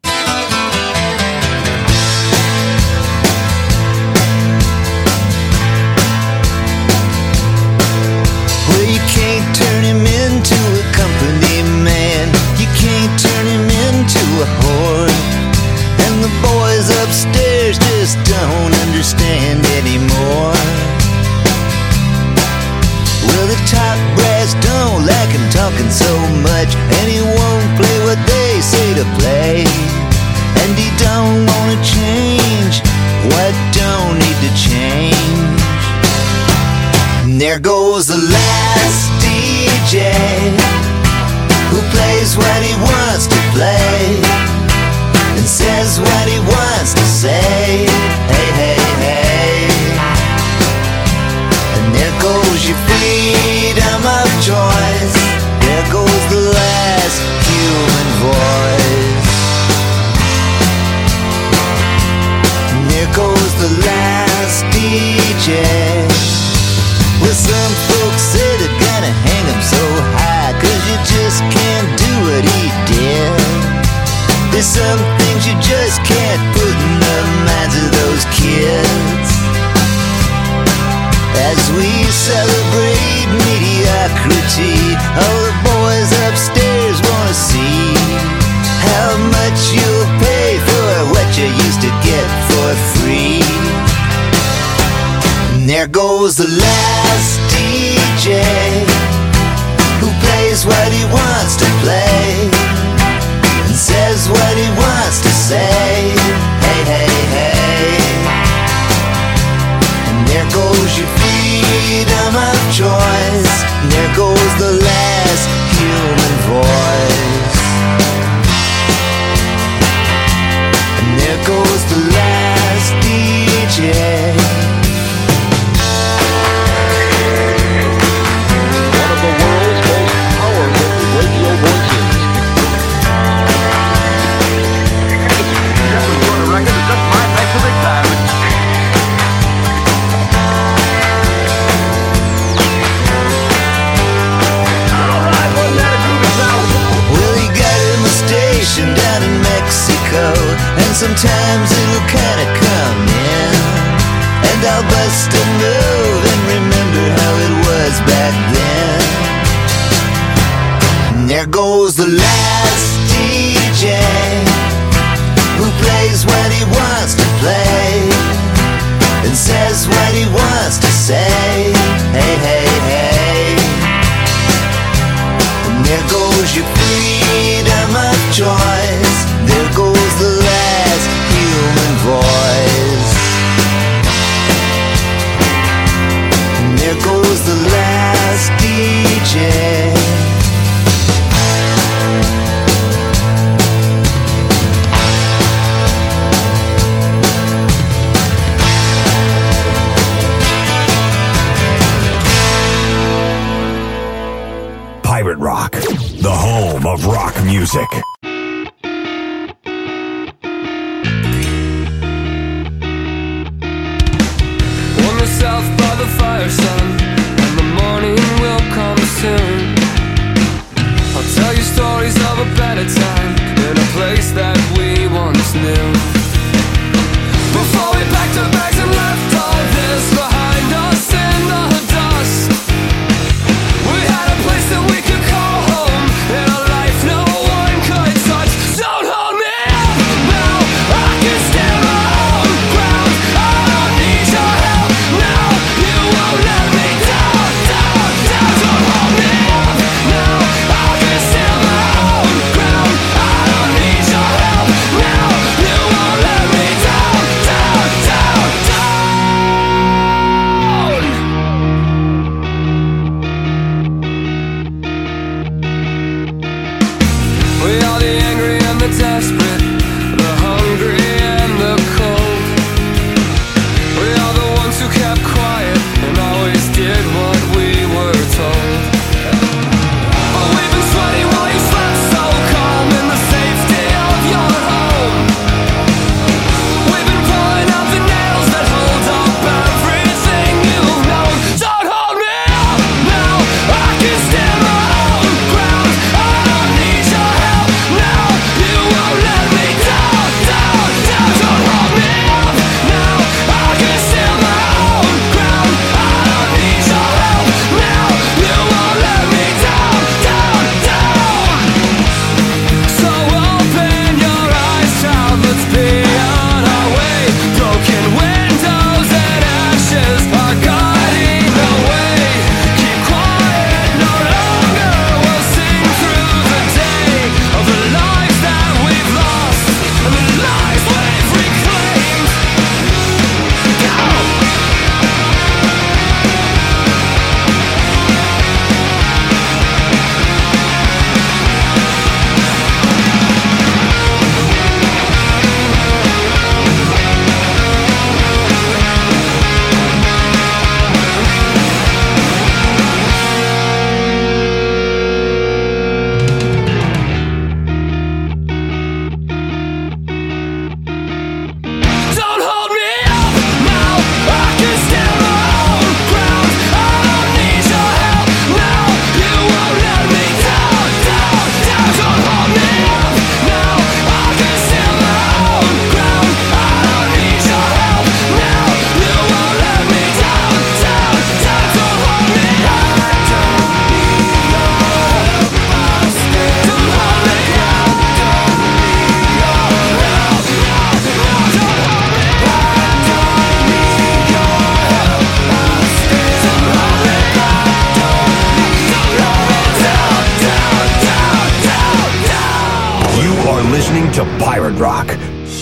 Well, you can't turn him into a company man. You can't turn him into a whore. And the boys upstairs just don't understand anymore. Well, the top brass don't like him talking so much, and he won't play what they say to play. And he don't wanna change what don't need to change. And there goes the last DJ who plays what he wants to play and says what he wants to say. Hey, hey, hey. And there goes your freedom of choice. There goes the last human voice. And there goes the last DJ. Well, some folks say they're gonna hang him so high 'cause you just can't do what he did. There's some things you just can't put in the minds of those kids. As we celebrate mediocrity, all the boys upstairs wanna see how much you'll pay for what you used to get for free. And there goes the last DJ who plays what he wants to play and says what he wants to say. Hey, hey, hey. And there goes your freedom of choice. And there goes the last human voice. And there goes the last DJ. Down in Mexico, and sometimes it'll kinda come in, and I'll bust a move and remember how it was back then. And there goes the last DJ who plays what he wants to play and says what he wants to say. Hey, hey, hey. And there goes your freedom of choice. There goes the last human voice. And there goes the last DJ. Pirate Rock, the home of rock music. On the south by the fire sun, and the morning will come soon. I'll tell you stories of a better time in a place that we once knew. Before we packed our bags and left all this behind us in the dust, we had a place that we could call home in a life no one could touch. Don't hold me up now, I can stand my own ground. I don't need your help now, you won't let me down, down, down. Don't hold me up now, I can stand my own ground. I don't need your help now, you won't Pirate Rock.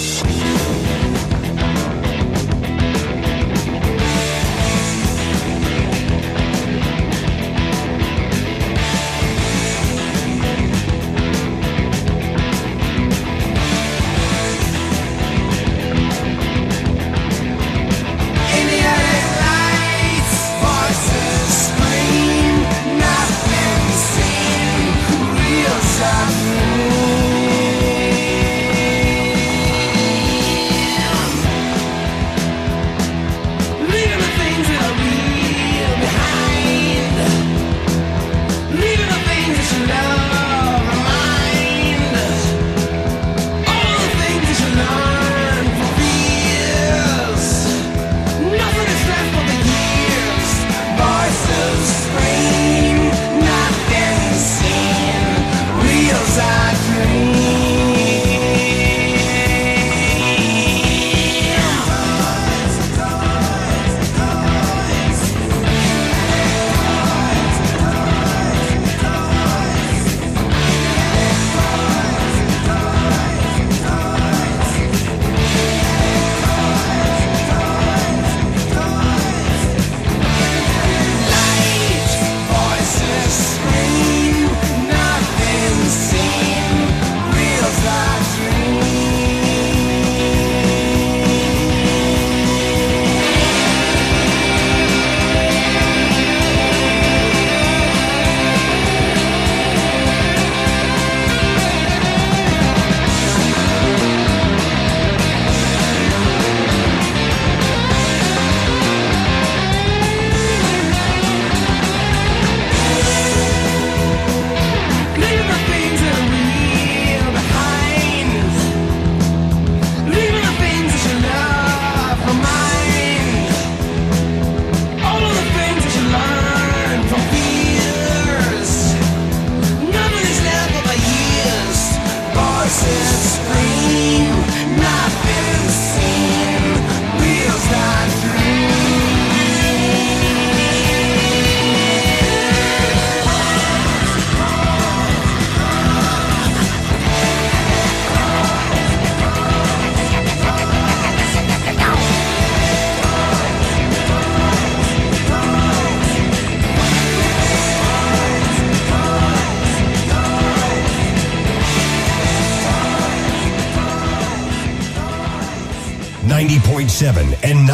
And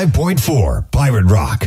95.4 Pirate Rock.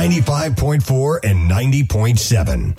95.4 and 90.7.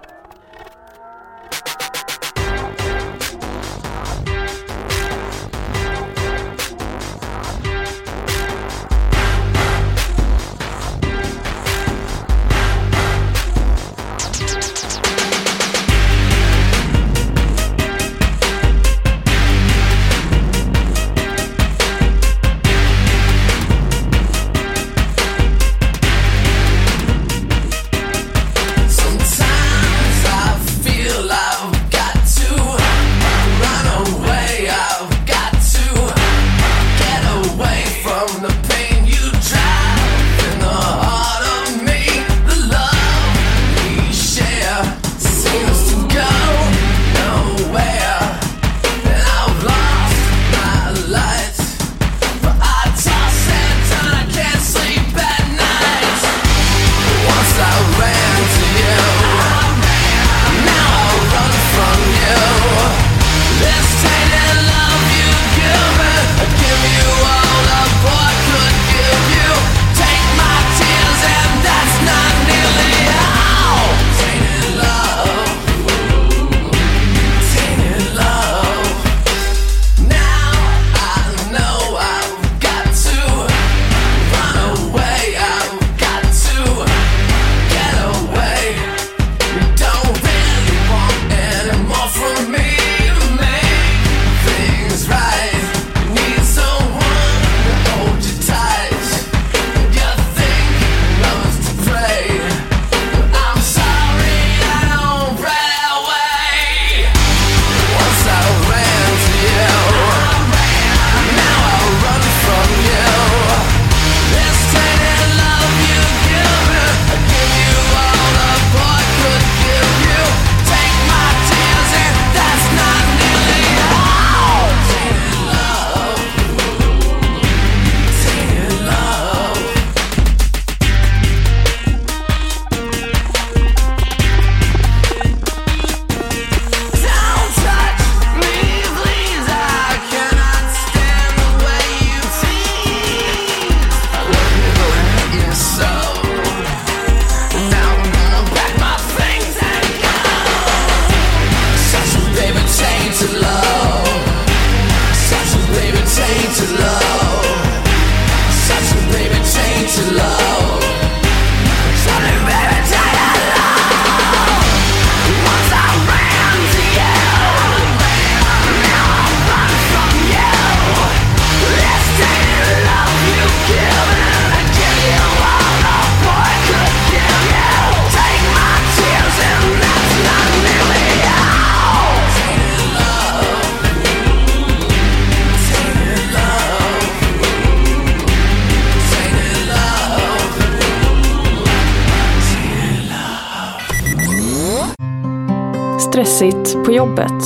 Stressigt på jobbet.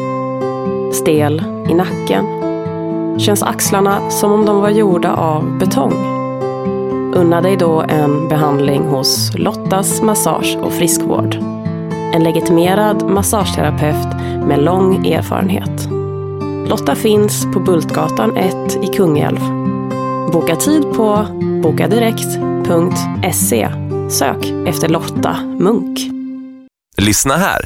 Stel i nacken. Känns axlarna som om de var gjorda av betong. Unna dig då en behandling hos Lottas Massage och Friskvård. En legitimerad massageterapeut med lång erfarenhet. Lotta finns på Bultgatan 1 i Kungälv. Boka tid på bokadirekt.se. Sök efter Lotta Munk. Lyssna här.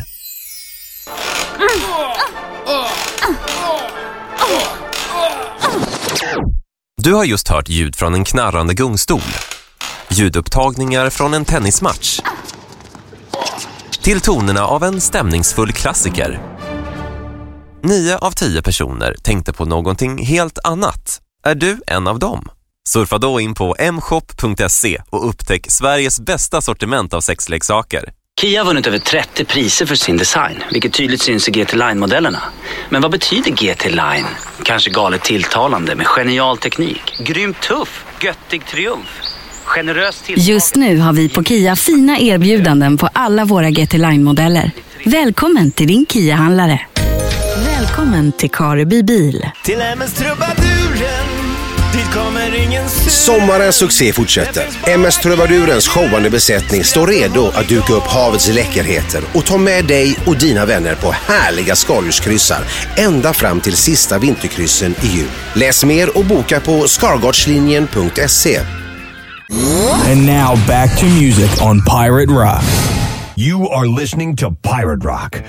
Du har just hört ljud från en knarrande gungstol. Ljudupptagningar från en tennismatch. Till tonerna av en stämningsfull klassiker. 9 av 10 personer tänkte på någonting helt annat. Är du en av dem? Surfa då in på mshop.se och upptäck Sveriges bästa sortiment av sexleksaker. Kia har vunnit över 30 priser för sin design, vilket tydligt syns i GT Line-modellerna. Men vad betyder GT Line? Kanske galet tilltalande med genial teknik. Grymt tuff, göttig triumf. Generös tilltalande. Just nu har vi på Kia fina erbjudanden på alla våra GT Line-modeller. Välkommen till din Kia-handlare. Välkommen till Kareby bil. Till MS Trubaduren. Dit kommer ingen Sommarens succé fortsätter. MS Trubadurens showande besättning står redo att duka upp havets läckerheter och ta med dig och dina vänner på härliga skaldjurskryssar ända fram till sista vinterkryssen i jul. Läs mer och boka på skargardslinjen.se. And now back to music on Pirate Rock. You are listening to Pirate Rock.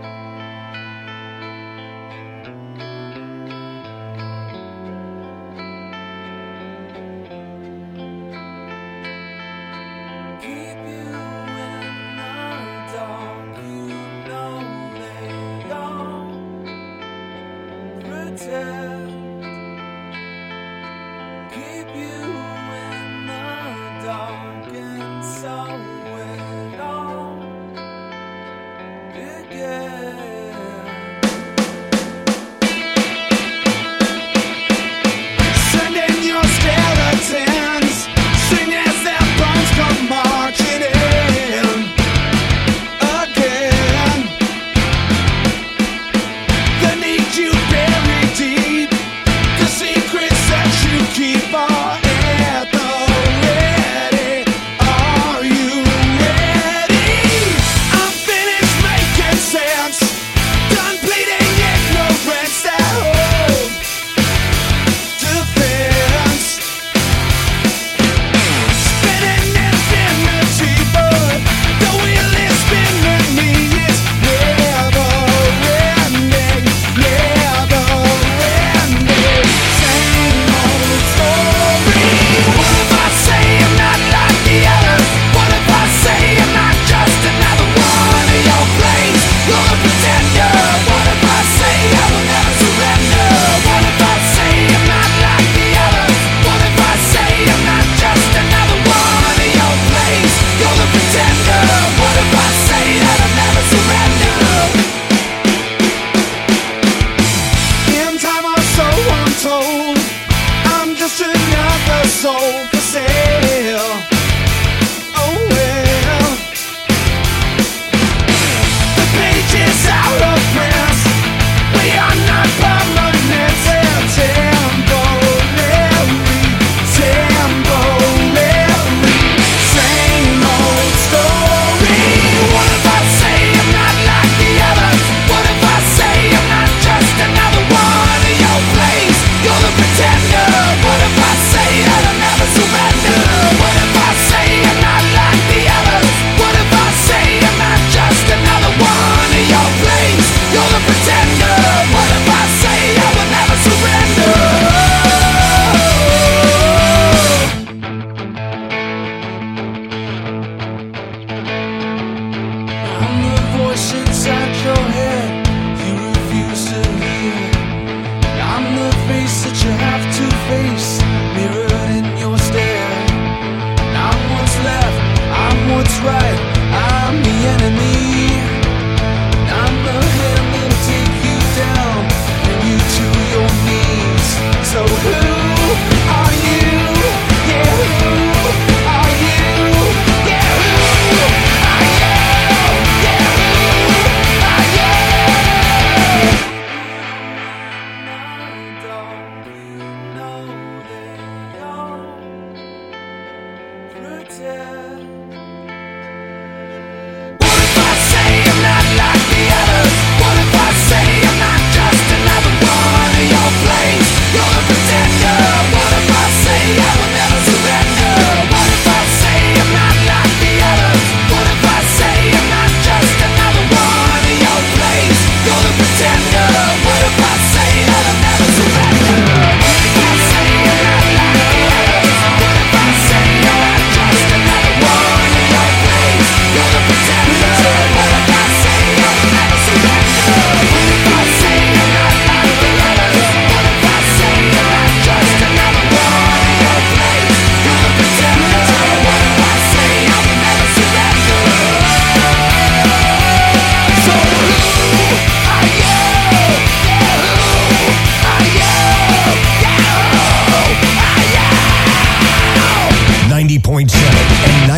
And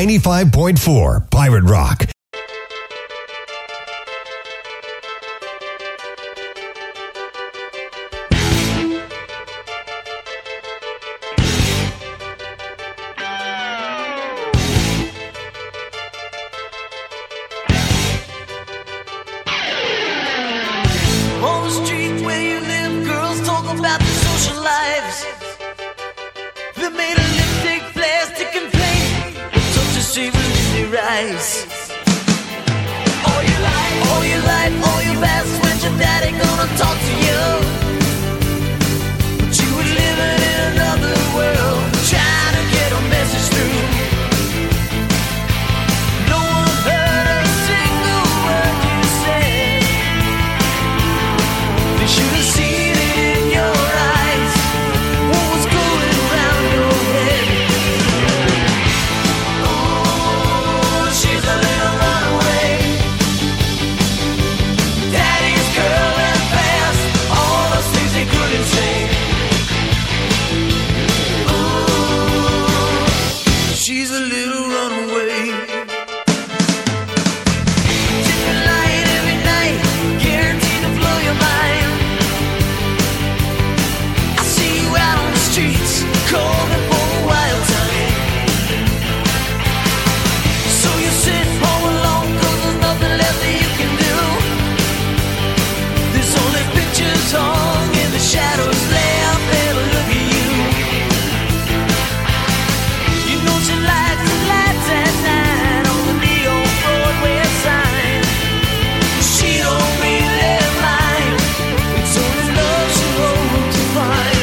95.4 Pirate Rock. On the street where you live, girls talk about the social lives. They made a lipstick, plastic, and eyes. All your life, all your best, when's your daddy gonna talk to you? But you were living in another world, trying to get a message through. No one heard a single word you said. They should have seen it in your eyes, what was going around your head. Oh, she's a little runaway. Daddy's girl and fast, all those things they couldn't say. Oh, she's a little runaway. Different light every night, guaranteed to blow your mind. I see you out on the streets, calling for a wild time. So you sit home alone, 'cause there's nothing left that you can do. There's only pictures hung in the shadows left there to look at you. You know she lights the lights at night on the neon Broadway sign. She don't really mind, it's only love she hopes to find.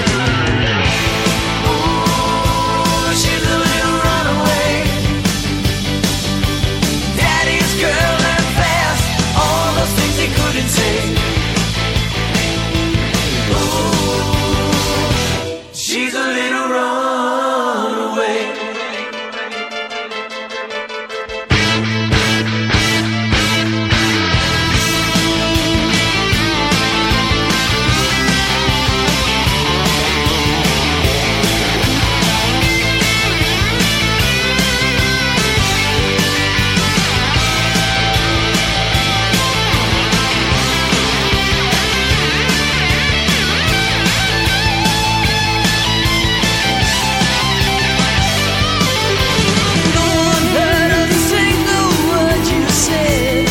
Ooh, she's a little runaway. Daddy's girl and fast, all those things he couldn't say. Ooh, she's a little runaway. No one heard a single word you said.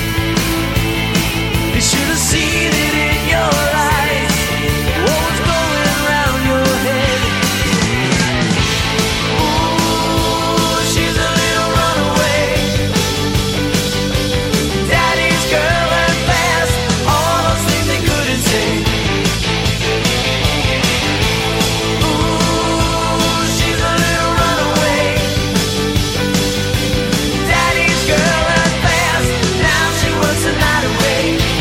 They should have seen it in your eyes, what was going around your head. Ooh, she's a little runaway. Daddy's girl and fast, all those things they couldn't say. Ooh, she's a little runaway. Daddy's girl and fast, now she works the night away.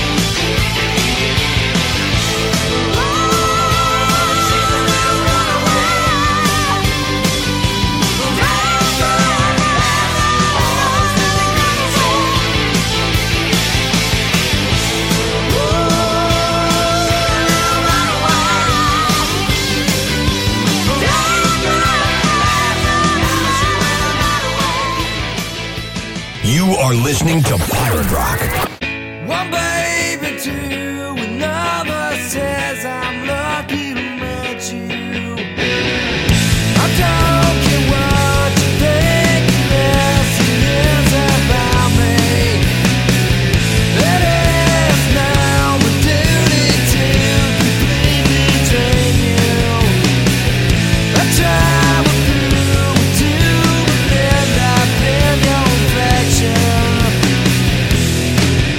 You are listening to Pirate Rock. One baby, two, another says I'm lucky to meet you. I don't care what you think, yes, it is about me. It is now my duty to completely drain you. I travel through a tube and end up in your reflection.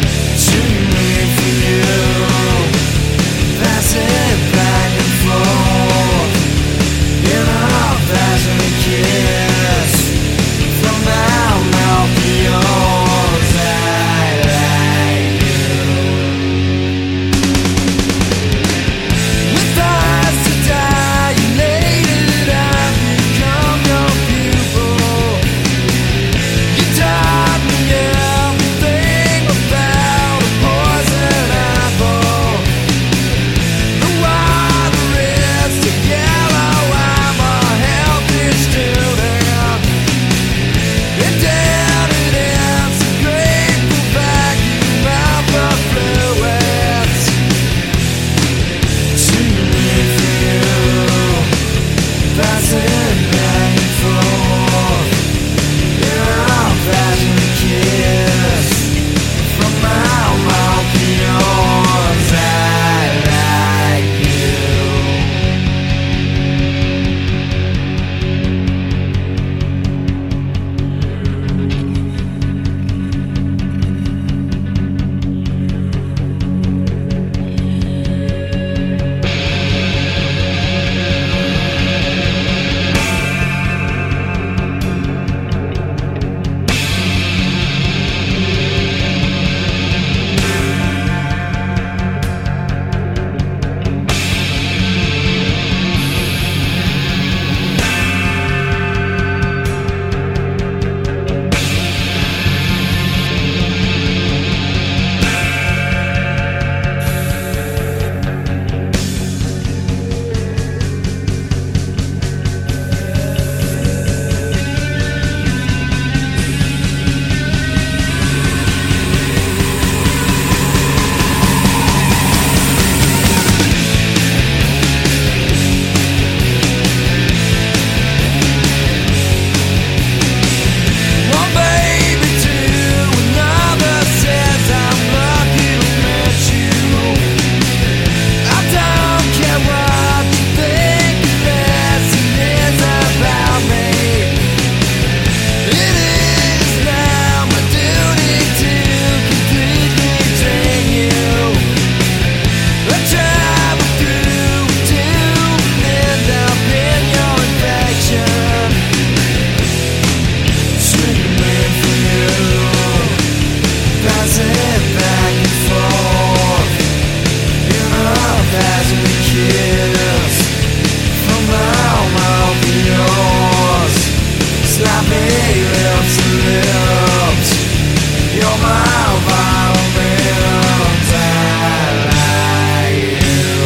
back and forth in a passionate kiss from my mouth to yours. Sloppy lips to lips, you're my violence. I like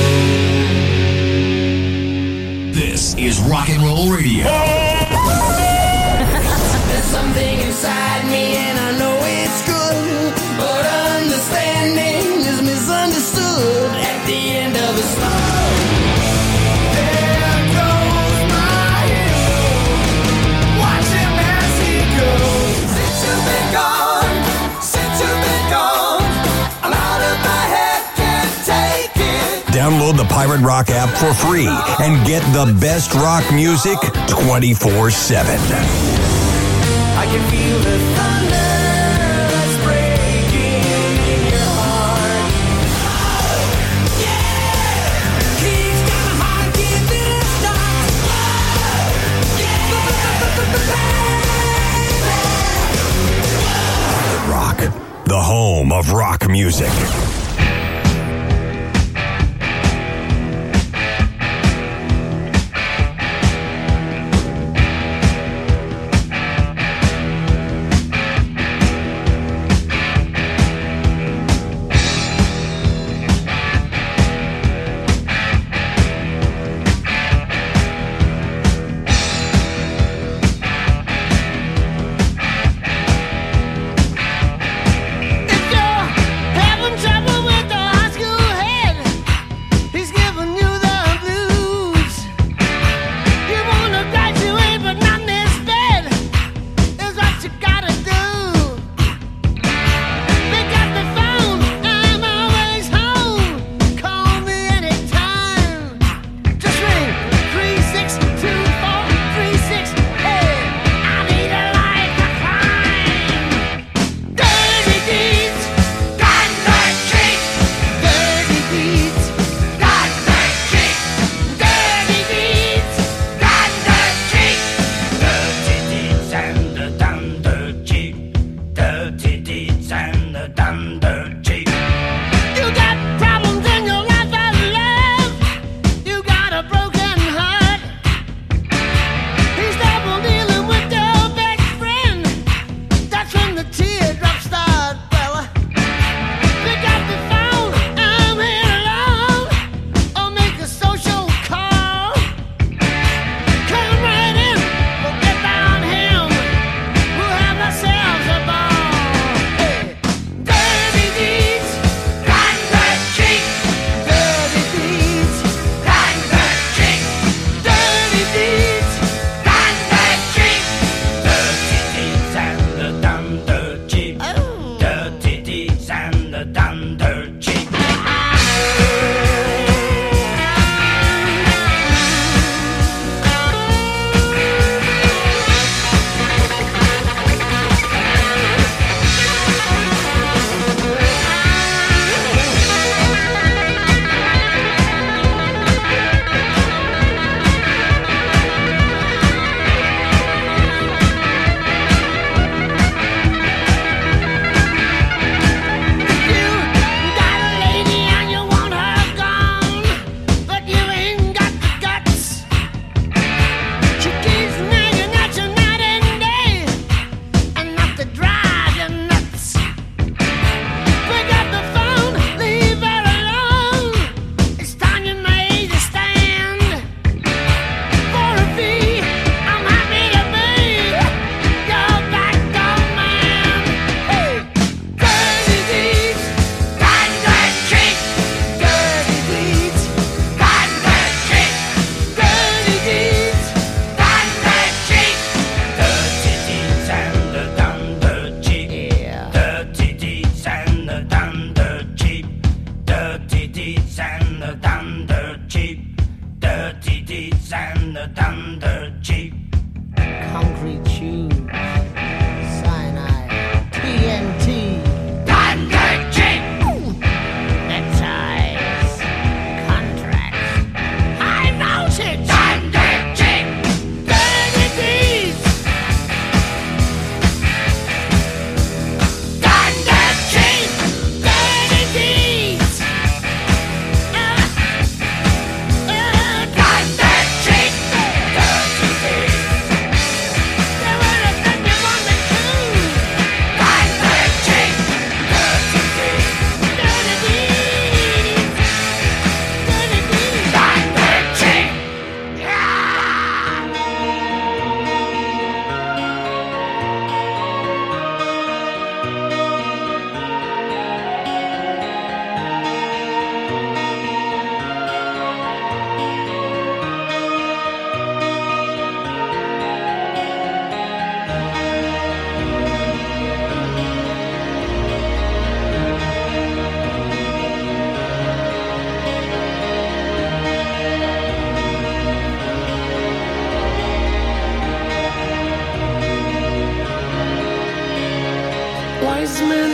you. This is Rock and Roll Radio. There's something inside me and I know it's good, but understanding is misunderstood at the end of the story. There goes my hero, watch him as he goes. Since you've been gone, I'm out of my head, can't take it. Download the Pirate Rock app for free and get the best rock music 24/7. I can feel the thunder that's breaking in your heart. Yeah, he's got a heart, give it a start. Yeah, Rock, the home of rock music. having trouble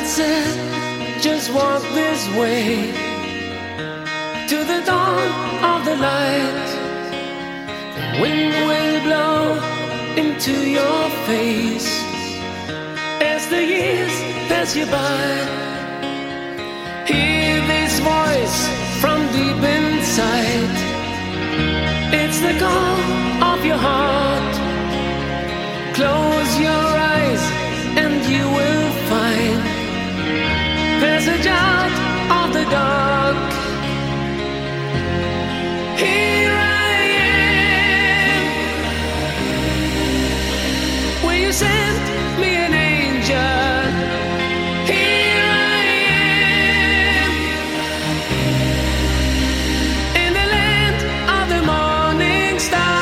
said, just walk this way to the dawn of the light. The wind will blow into your face as the years pass you by. Hear this voice from deep inside. It's the call of your heart. Close your eyes and you will find passage out of the dark. Here I am. Will you send me an angel? Here I am. In the land of the morning star.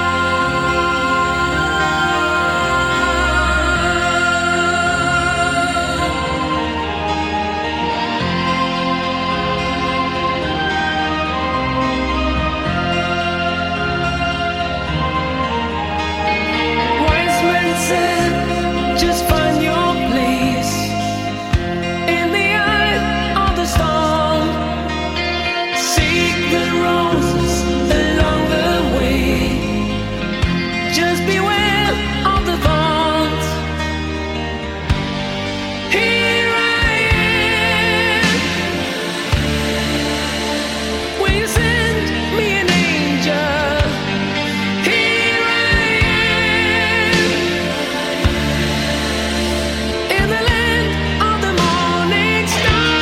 Just find your place in the eye of the storm. Seek the roses along the way. Just beware of the thorns. Here I am. Will you send me an angel? Here I am. In the land of the morning star.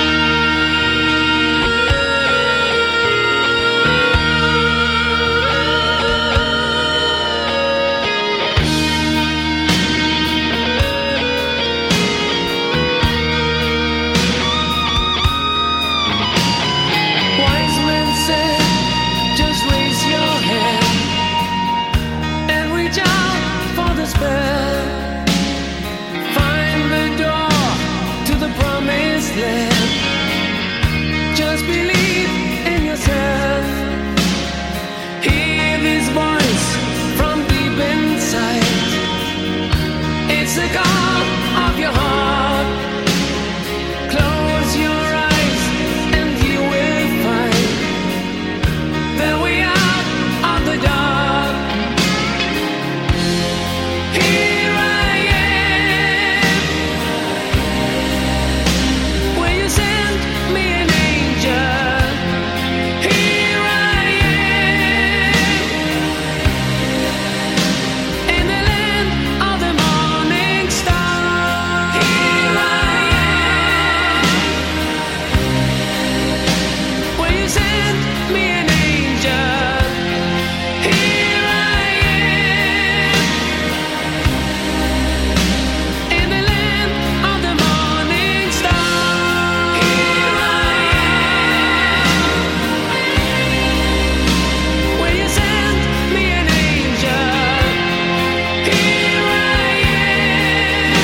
Wise men said, just raise your hand and reach out for the spell. Find the door to the promised land. Just believe in yourself. Hear this voice from deep inside. It's the call of your heart. Close your eyes and you will find the way out of the dark. Here I am. Will you send me an angel? Here I am. In the land of the morning star. Here I am. Will you send me an angel? Here I am. In the land of the morning star. Here I am. Will you send me an angel? Here I am.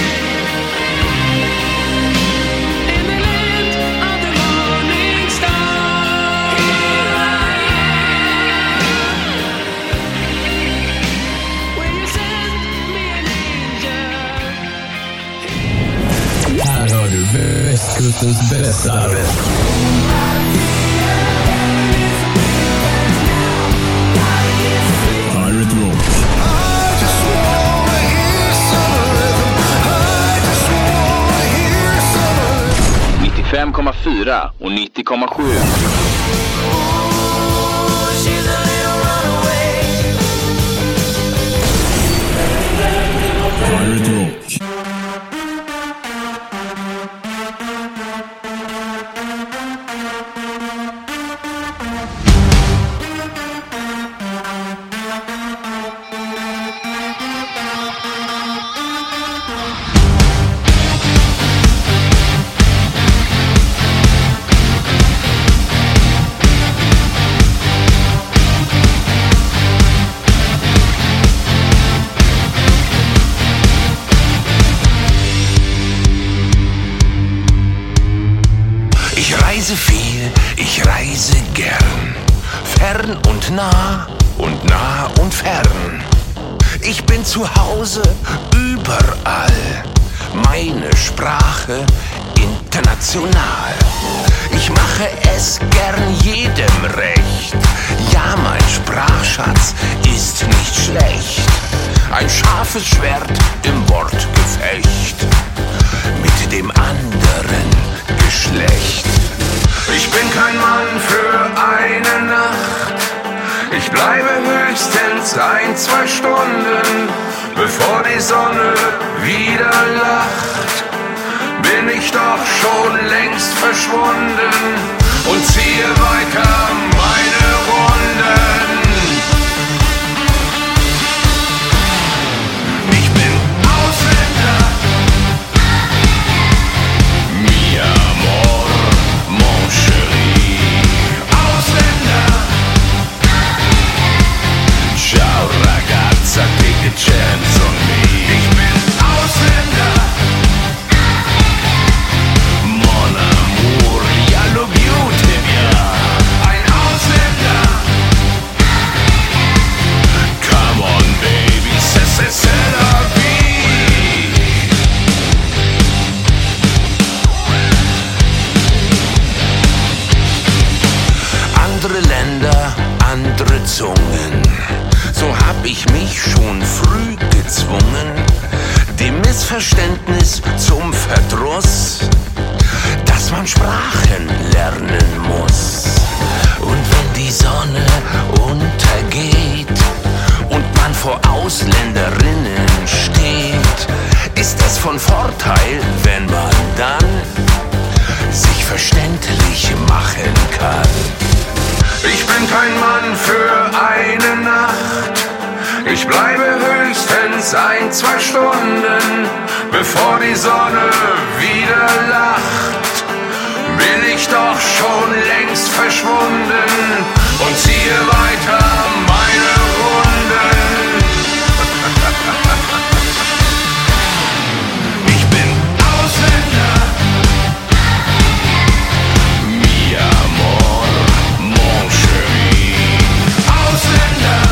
In the land of the morning star. Here I am. Will you send me an angel? Här hör du västkustens bästa. Pirate Rock. 95,4 och 90,7. Pirate Rock. reise viel, ich reise gern. Fern und nah und fern. Ich bin zu Hause überall. Meine Sprache in international. Ich mache es gern jedem recht. Ja, mein Sprachschatz ist nicht schlecht. Ein scharfes Schwert im Wortgefecht mit dem anderen Geschlecht. Ich bin kein Mann für eine Nacht. Ich bleibe höchstens 1-2 Stunden, bevor die Sonne wieder lacht. Bin ich doch schon längst verschwunden und ziehe weiter meine Runden. Ich bin Ausländer. Mi amor, mon chéri. Ausländer. Ciao ragazza, take a chance on me. Ich bin Ausländer. Mon amour, ja lo beauty, ja. Ein Ausländer. Come on baby, c'est la vie. Andere Länder, andere Zungen. So hab ich mich schon früh gezwungen, dem Missverständnis zum Verdruss, dass man Sprachen lernen muss. Und wenn die Sonne untergeht und man vor Ausländerinnen steht, ist es von Vorteil, wenn man dann sich verständlich machen kann. Ich bin kein Mann für eine Nacht. Ich bleibe höchstens 1-2 Stunden, bevor die Sonne wieder lacht. Bin ich doch schon längst verschwunden und ziehe weiter meine Runden. Ich bin Ausländer. Mi amor, mon chéri. Ausländer.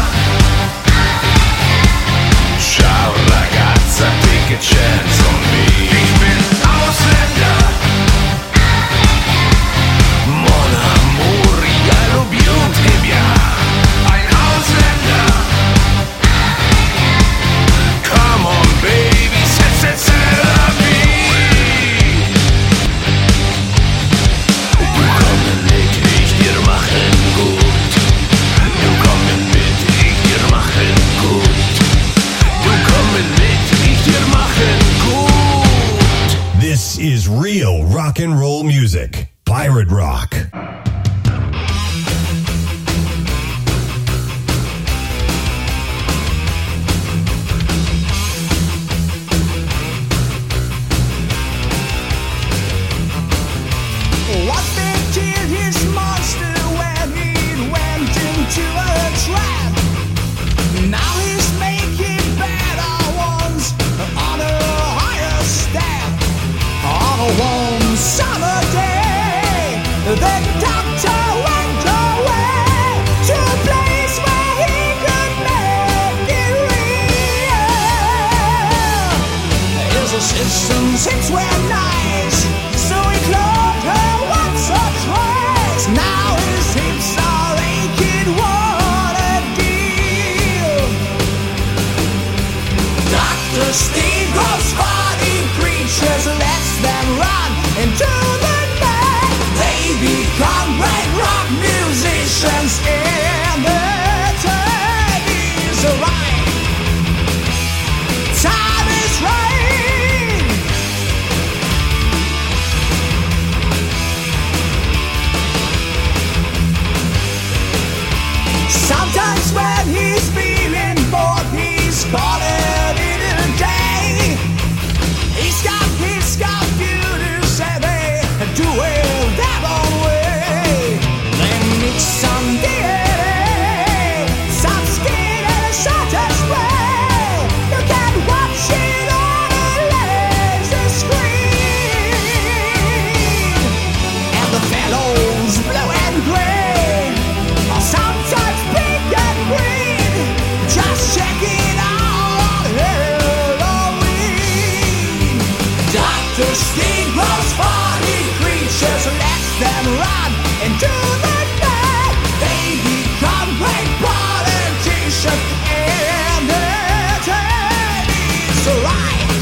Ciao ragazza, take a chance on me. Ich bin Ausländer. Mon amour, ja lo beauty, ja. Ein Ausländer. Come on baby, c'est la vie. Du kommen mit, ich dir machen gut. Du kommen mit, ich dir machen gut. Du kommen mit, ich dir machen gut. This is real rock and roll music. Pirate Rock. What they did his monster when he went into a trap. Now he's making better ones on a higher step. On a warm summer day, the doctor went away to a place where he could make it real. His assistant's hips were nice, so he cloned her once or twice. Now his hips are aching, what a deal. Dr. Steve goes fighting creatures, lets them run into the night. They become great rock musicians in the time is right. Time is right. Sometimes when he's feeling bored, he's calling it a day. He's got his computers and they do it their own way. They mix some DNA, some skin and a shutter spray. You can watch it on a laser screen. And the fellows blue and gray, or sometimes pink and green. Just check it out on them run into the night. They become great politicians and attorneys. Right.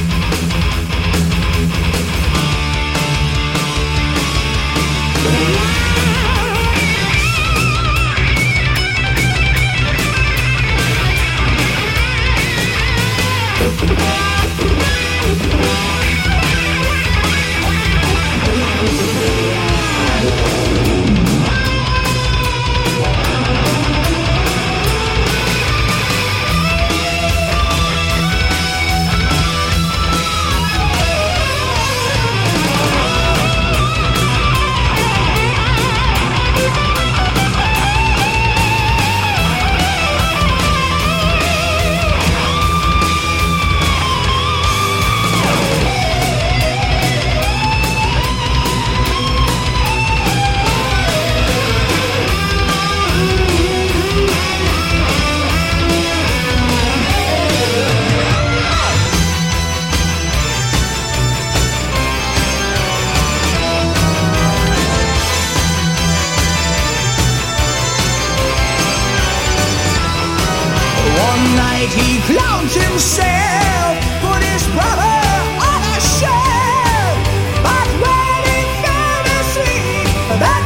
He clowns himself, put his brother on a shelf. But when he fell asleep that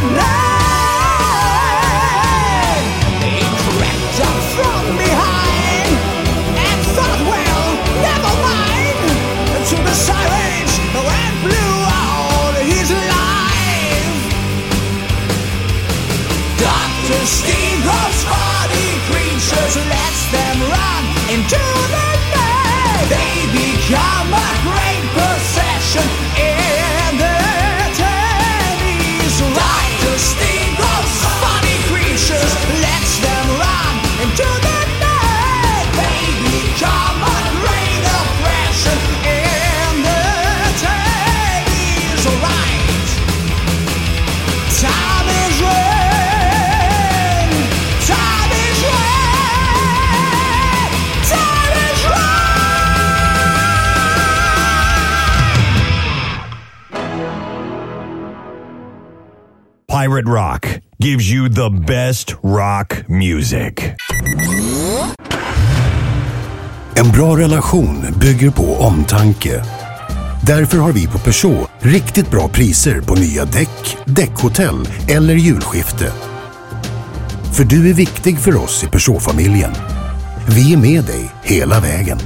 night, he crept up from behind and thought, well, never mind. To the sirens and blew out his life. Dr. Steve goes hardy creatures, lets them run into the night. They become a great possession in the tennis. Dr. Steve goes funny creatures, lets them run into the night. They become a great oppression in the tennis. Right. Time is right. Time is right. Time is Pirate Rock gives you the best rock music. En bra relation bygger på omtanke. Därför har vi på Peugeot riktigt bra priser på nya däck, däckhotell eller hjulskifte. För du är viktig för oss i Peugeot-familjen. Vi är med dig hela vägen.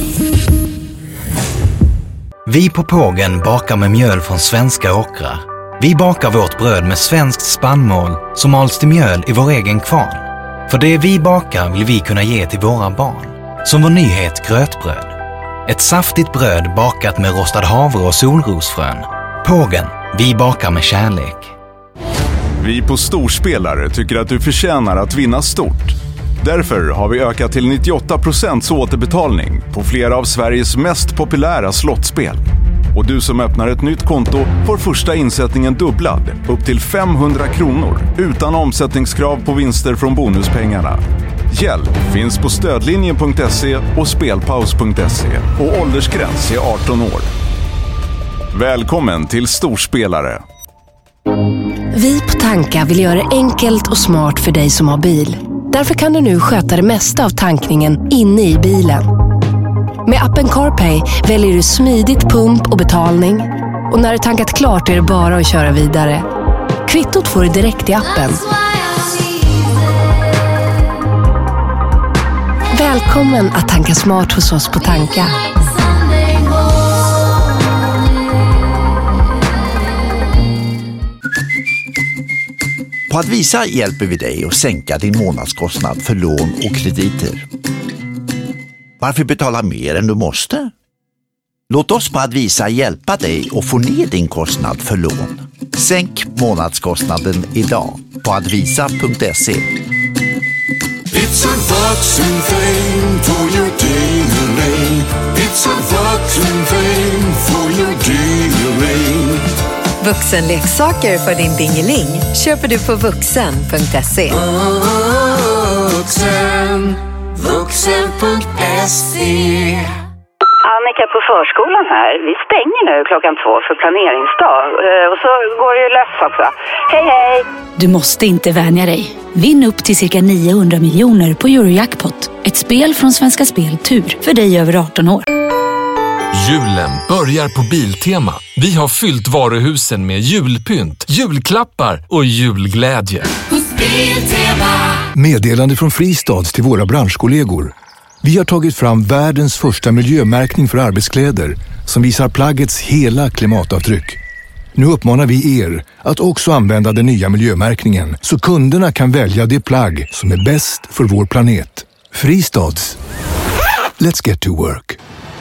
Vi på Pågen bakar med mjöl från svenska åkrar. Vi bakar vårt bröd med svenskt spannmål som mals till mjöl i vår egen kvarn. För det vi bakar vill vi kunna ge till våra barn. Som vår nyhet grötbröd. Ett saftigt bröd bakat med rostad havre och solrosfrön. Pågen, vi bakar med kärlek. Vi på Storspelare tycker att du förtjänar att vinna stort. Därför har vi ökat till 98% återbetalning på flera av Sveriges mest populära slottspel. Och du som öppnar ett nytt konto får första insättningen dubblad upp till 500 kronor utan omsättningskrav på vinster från bonuspengarna. Hjälp finns på stödlinjen.se och spelpaus.se och åldersgräns är 18 år. Välkommen till Storspelare. Vi på Tanka vill göra det enkelt och smart för dig som har bil. Därför kan du nu sköta det mesta av tankningen inne i bilen. Med appen CarPay väljer du smidigt pump och betalning. Och när du tankat klart är det bara att köra vidare. Kvittot får du direkt i appen. Välkommen att tanka smart hos oss på Tanka. På Advisa hjälper vi dig att sänka din månadskostnad för lån och krediter. Varför betala mer än du måste? Låt oss på Advisa hjälpa dig att få ner din kostnad för lån. Sänk månadskostnaden idag på advisa.se. It's a vuxen thing for your dealing. It's a vuxen thing for your dealing. Vuxenleksaker för din dingeling köper du på vuxen.se. Vuxen.se. Annika på förskolan här. Vi stänger nu 2:00 för planeringsdag. Och så går det ju lös också. Hej hej! Du måste inte vänja dig. Vinn upp till cirka 900 miljoner på Eurojackpot. Ett spel från Svenska Spel Tur för dig över 18 år. Julen börjar på Biltema. Vi har fyllt varuhusen med julpynt, julklappar och julglädje. Meddelande från Fristads till våra branschkollegor. Vi har tagit fram världens första miljömärkning för arbetskläder som visar plaggets hela klimatavtryck. Nu uppmanar vi er att också använda den nya miljömärkningen så kunderna kan välja det plagg som är bäst för vår planet. Fristads. Let's get to work.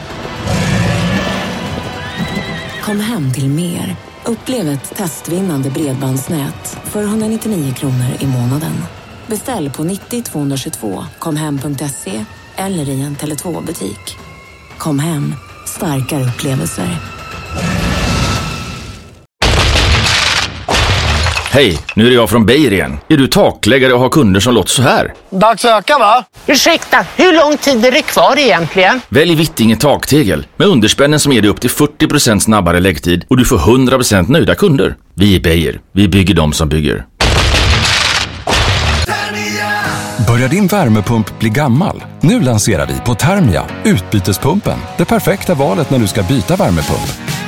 Kom hem till mer. Upplev ett testvinnande bredbandsnät för 199 kronor i månaden. Beställ på 90 222 komhem.se eller i en Tele2-butik. Kom hem, starkare upplevelser. Hej, nu är det jag från Beijer igen. Är du takläggare och har kunder som låter så här? Dags att öka, va? Ursäkta, hur lång tid är det kvar egentligen? Välj Vittinge taktegel med underspännen som ger dig upp till 40% snabbare läggtid och du får 100% nöjda kunder. Vi är Beijer. Vi bygger dem som bygger. Börjar din värmepump bli gammal? Nu lanserar vi på Thermia utbytespumpen. Det perfekta valet när du ska byta värmepump.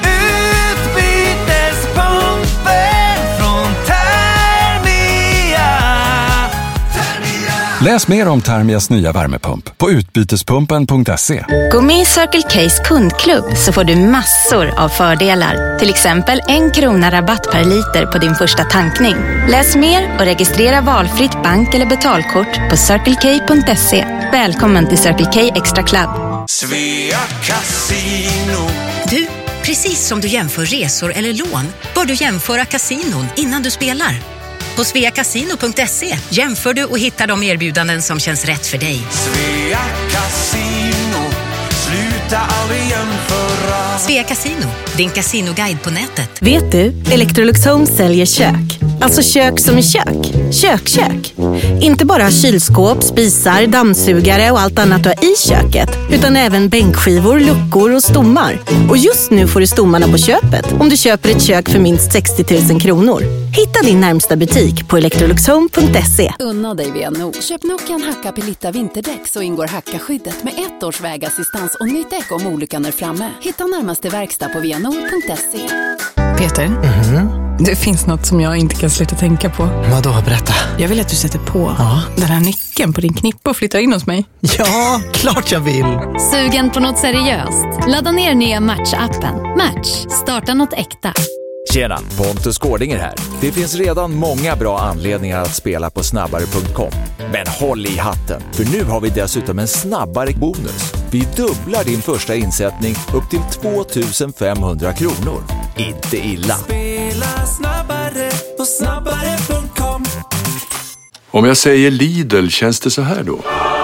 Läs mer om Thermias nya värmepump på utbytespumpen.se. Gå med i Circle K's kundklubb så får du massor av fördelar. Till exempel 1 krona rabatt per liter på din första tankning. Läs mer och registrera valfritt bank- eller betalkort på circlek.se. Välkommen till Circle K Extra Club. Svea Casino. Du, precis som du jämför resor eller lån, bör du jämföra kasinon innan du spelar. På sveacasino.se jämför du och hittar de erbjudanden som känns rätt för dig. Svea Casino, sluta aldrig jämföra. Svea Casino, din casinoguide på nätet. Vet du, Electrolux Home säljer kök. Alltså kök som i kök. Kökkök. Inte bara kylskåp, spisar, dammsugare och allt annat du har i köket. Utan även bänkskivor, luckor och stommar. Och just nu får du stommarna på köpet om du köper ett kök för minst 60 000 kronor. Hitta din närmsta butik på electroluxhome.se. Unna dig VNO. Köp Nokian Hacka Pelitta vinterdäck så ingår hackaskyddet med 1 års vägassistans och nytt däck om olyckan är framme. Hitta närmaste verkstad på vno.se. Peter, det finns något som jag inte kan sluta tänka på. Vadå, berätta. Jag vill att du sätter på den här nyckeln på din knippe och flyttar in hos mig. Ja, klart jag vill. Sugen på något seriöst? Ladda ner nya Match-appen. Match. Starta något äkta. Tjena, Pontus Gårdinger här. Det finns redan många bra anledningar att spela på snabbare.com. Men håll i hatten, för nu har vi dessutom en snabbare bonus. Vi dubblar din första insättning upp till 2500 kronor. Inte illa. Spela snabbare på snabbare.com. Om jag säger Lidl, känns det så här då?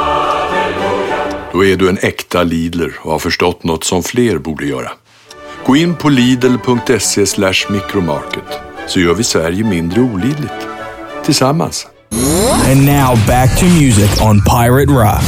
Då är du en äkta Lidler och har förstått något som fler borde göra. Gå in på lidl.se/micromarket så gör vi Sverige mindre olidligt. Tillsammans. And now back to music on Pirate Rock.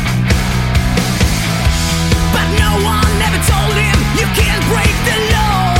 But no one ever told him you can't break the law.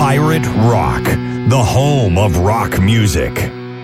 Pirate Rock, the home of rock music.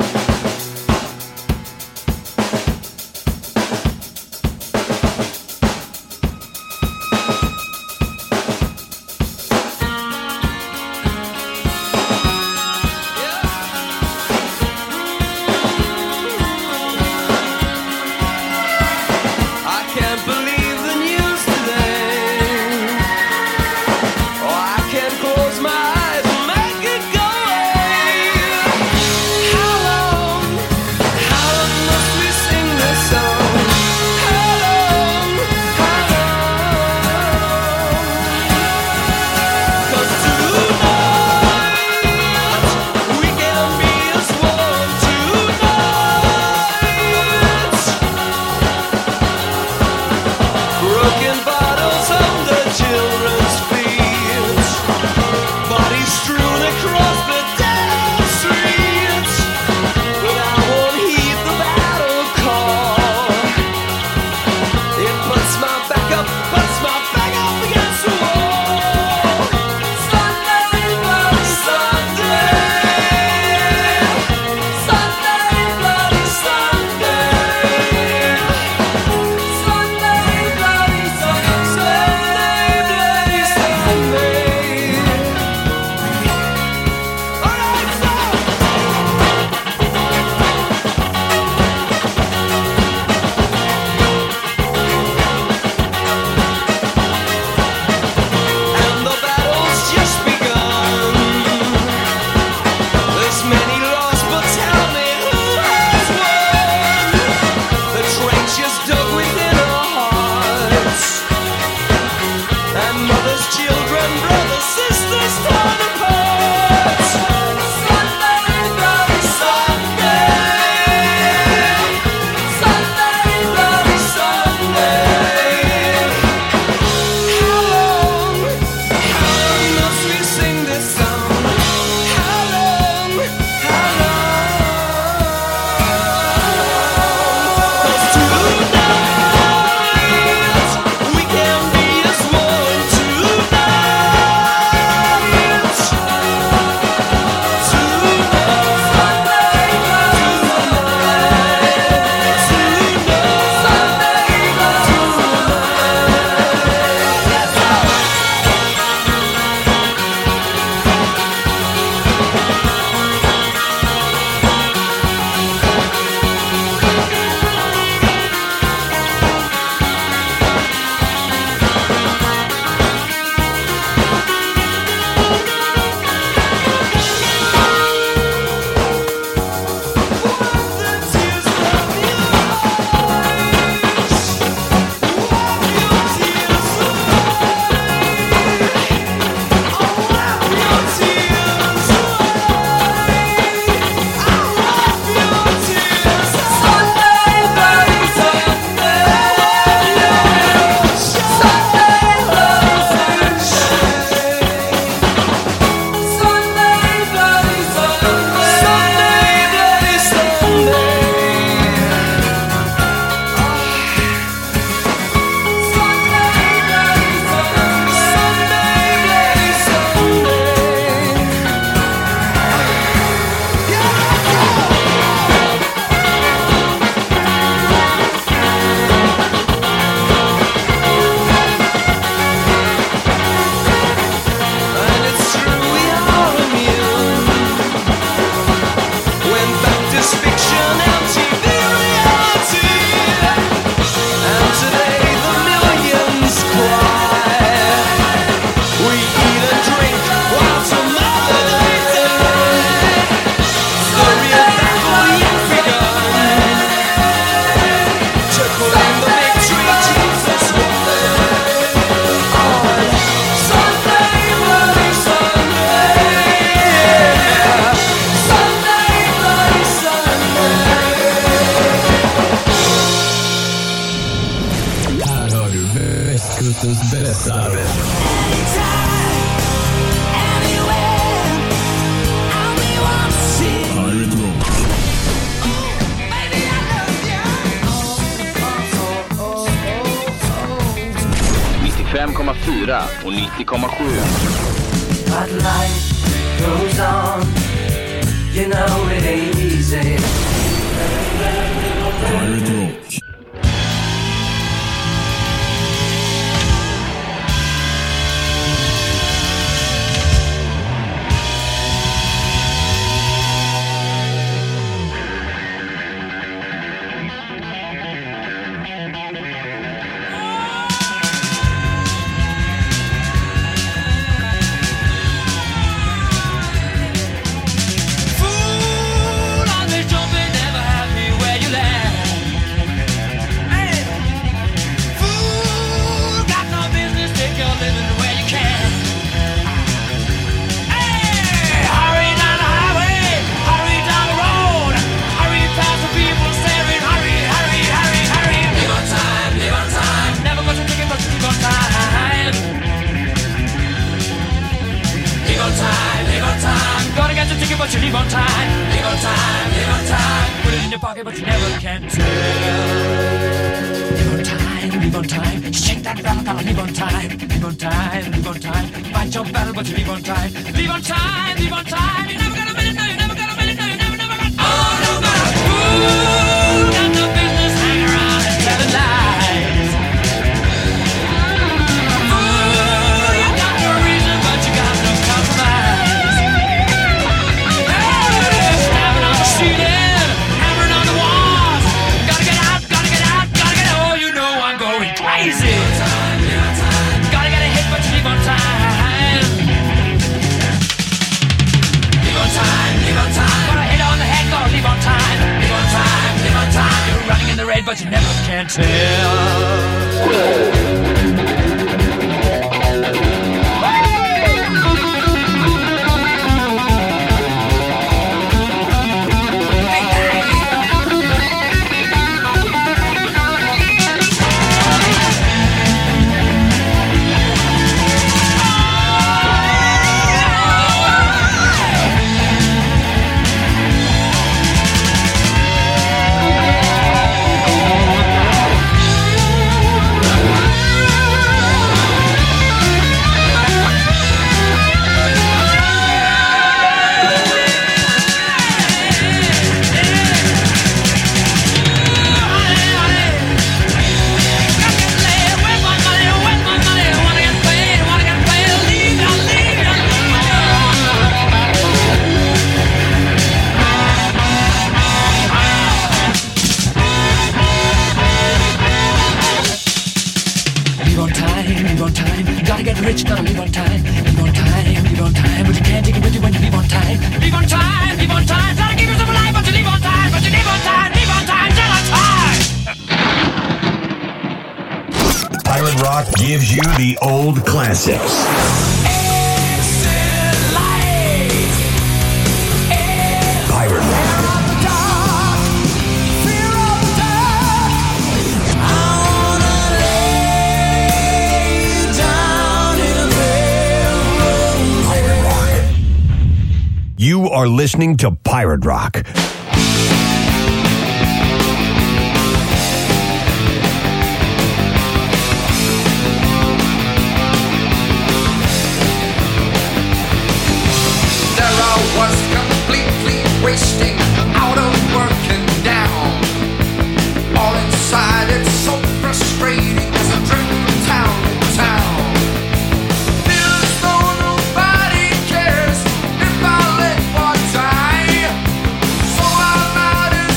Västkustens bästa. Pirate Rock. 95,4 och 90,7. goes on. You know it ain't easy. Pirate Rock. But you leave on time, leave on time, leave on time. Put it in your pocket, but you never can tell. Leave on time, shake that rattle, gotta leave on time. Leave on time, leave on time. Fight your battle, but you leave on time. Leave on time, leave on time. You never got a minute, no, you never got a minute, no, you never got. Oh, no matter who got no business, hang around and tell lies. Fool, you got no reason, but you got no compromise. Crazy. Gotta get a hit, but you leave on time. Leave on time, leave on time. Got a hit on the head, gotta leave on time. Leave on time, leave on time. You're running in the red, but you never can tell. Rich, gotta leave on time, leave on time, leave on time. But you can't take it with you when you leave on time. Leave on time, leave on time. Try to give yourself a life, but you leave on time, but you leave on time, leave on time, till on time. Pirate Rock gives you the old classics. Pirate Rock. You are listening to Pirate Rock. There I was completely wasting, out of work and down. All inside, it's so frustrating as I drift from town to town. Feels though nobody cares if I let one die. So I'm out in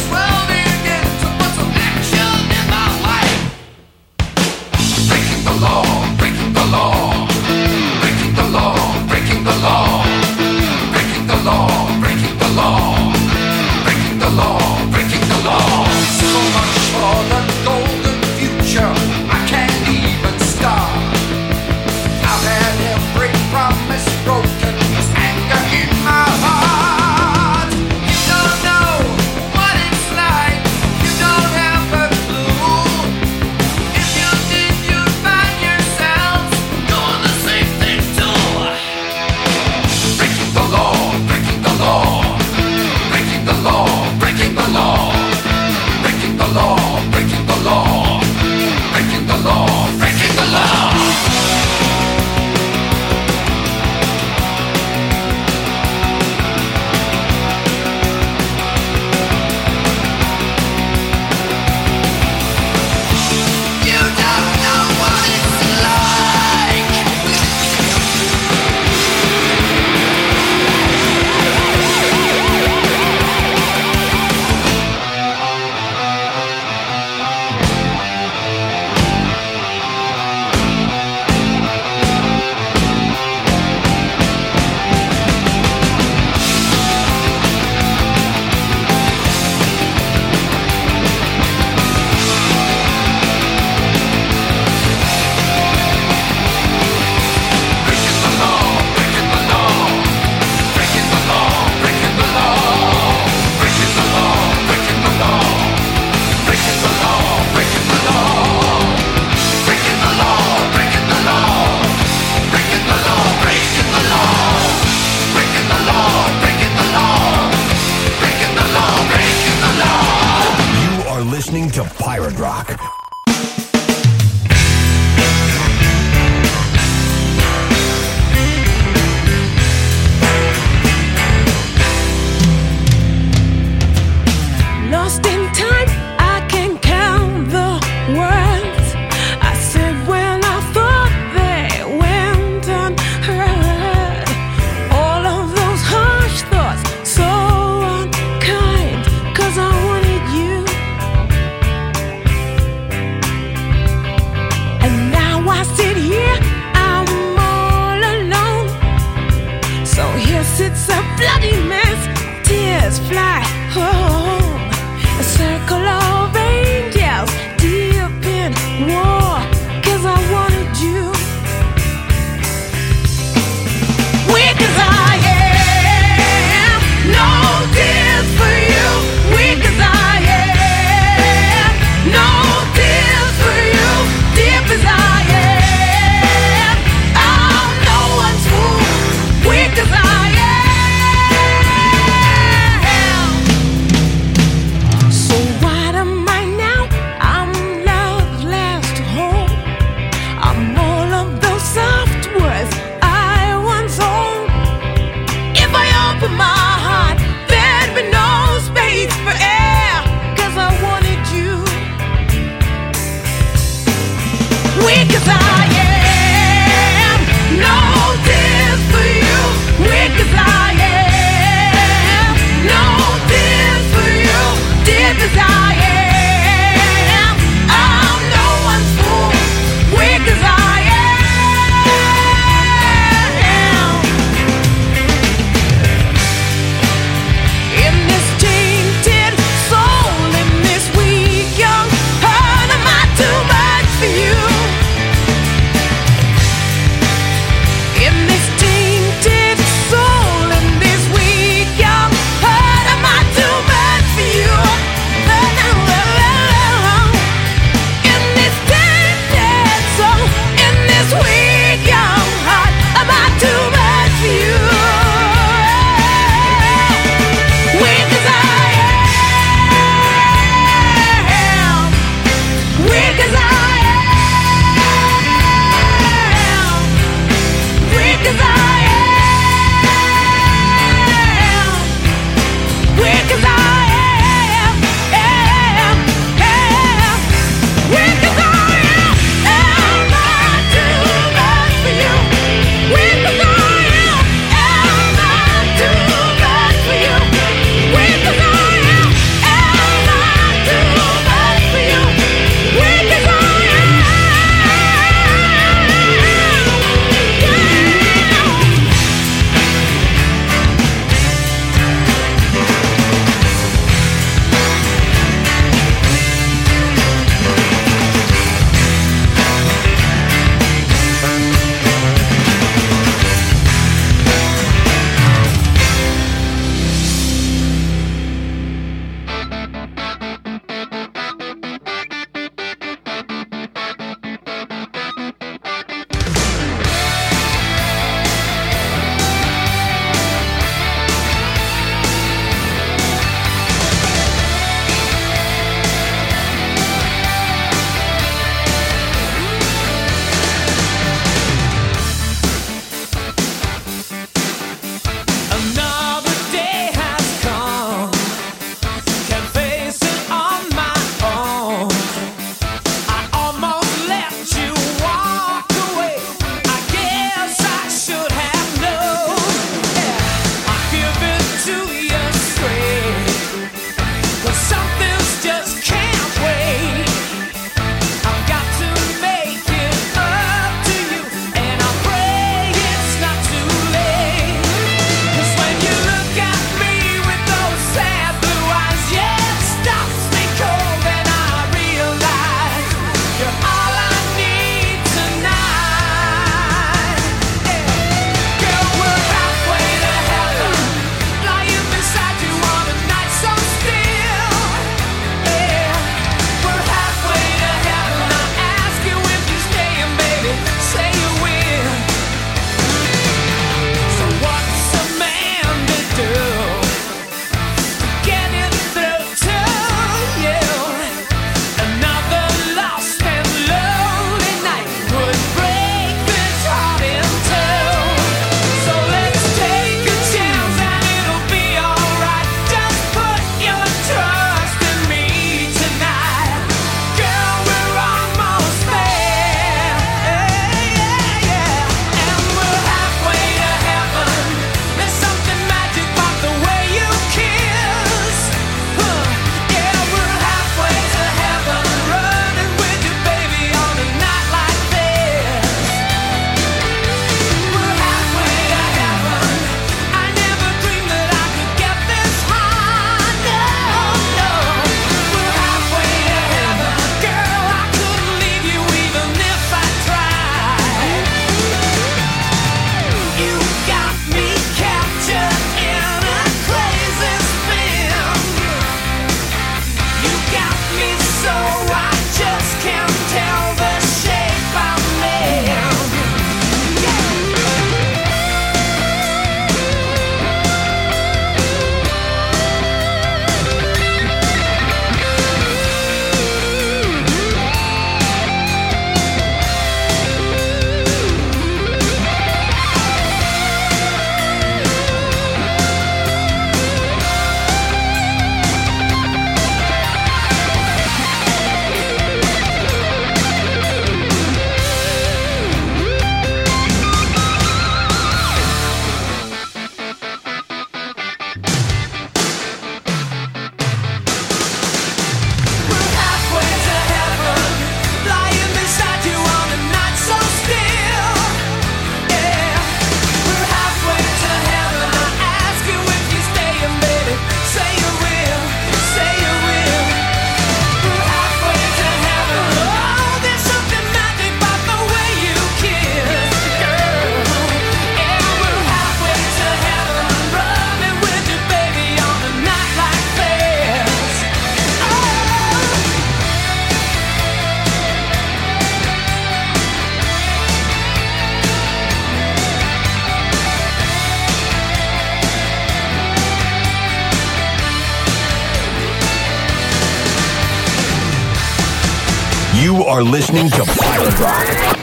You are listening to Pirate Rock.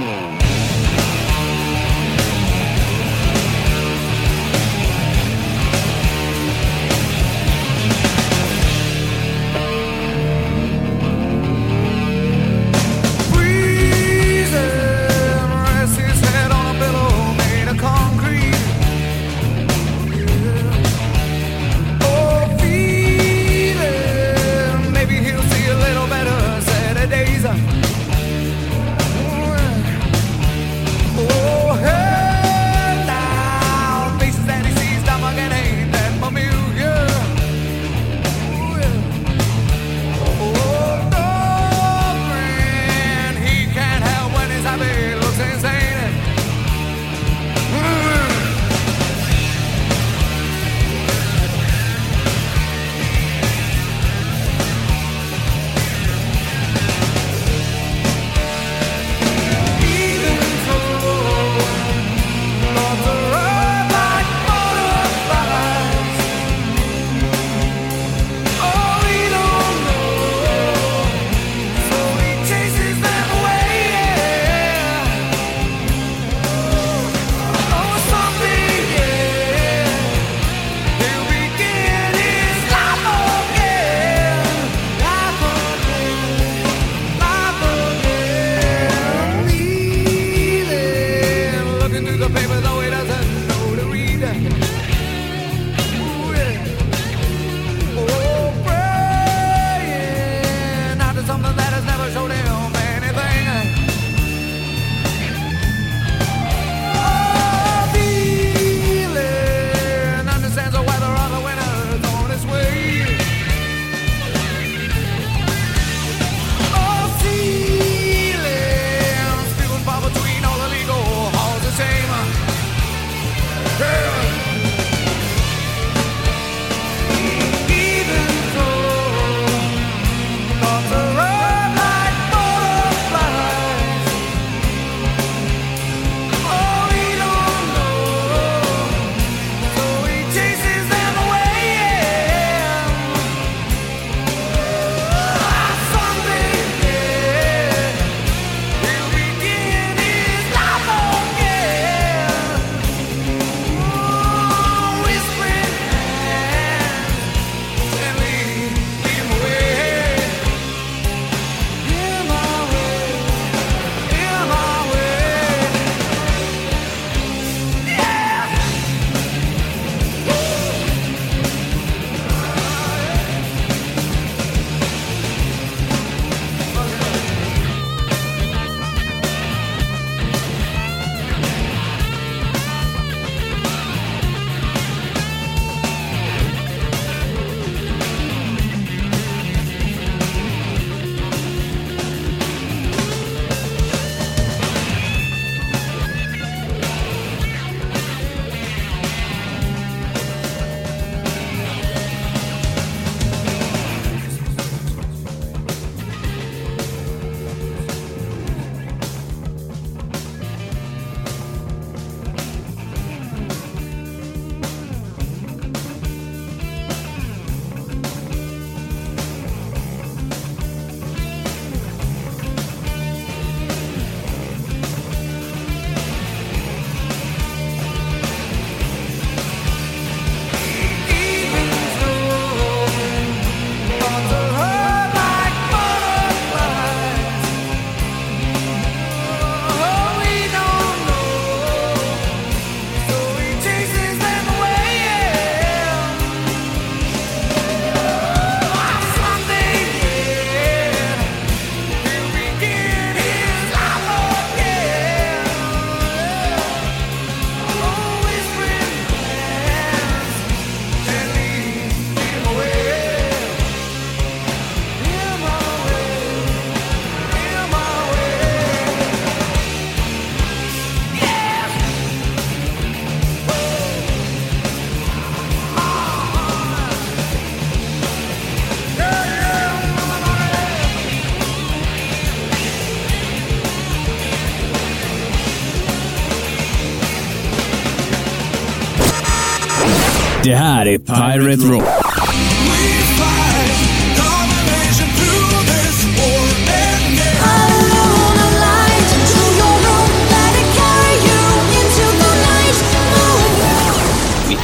Det här är Pirate Rock.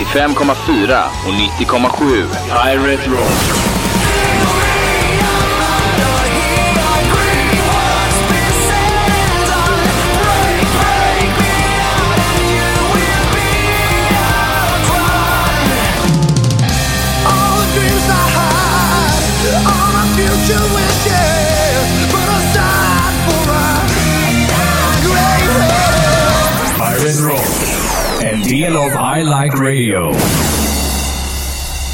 95,4 och 90,7 Pirate Rock. Pirate Rock, en del av I Like Radio.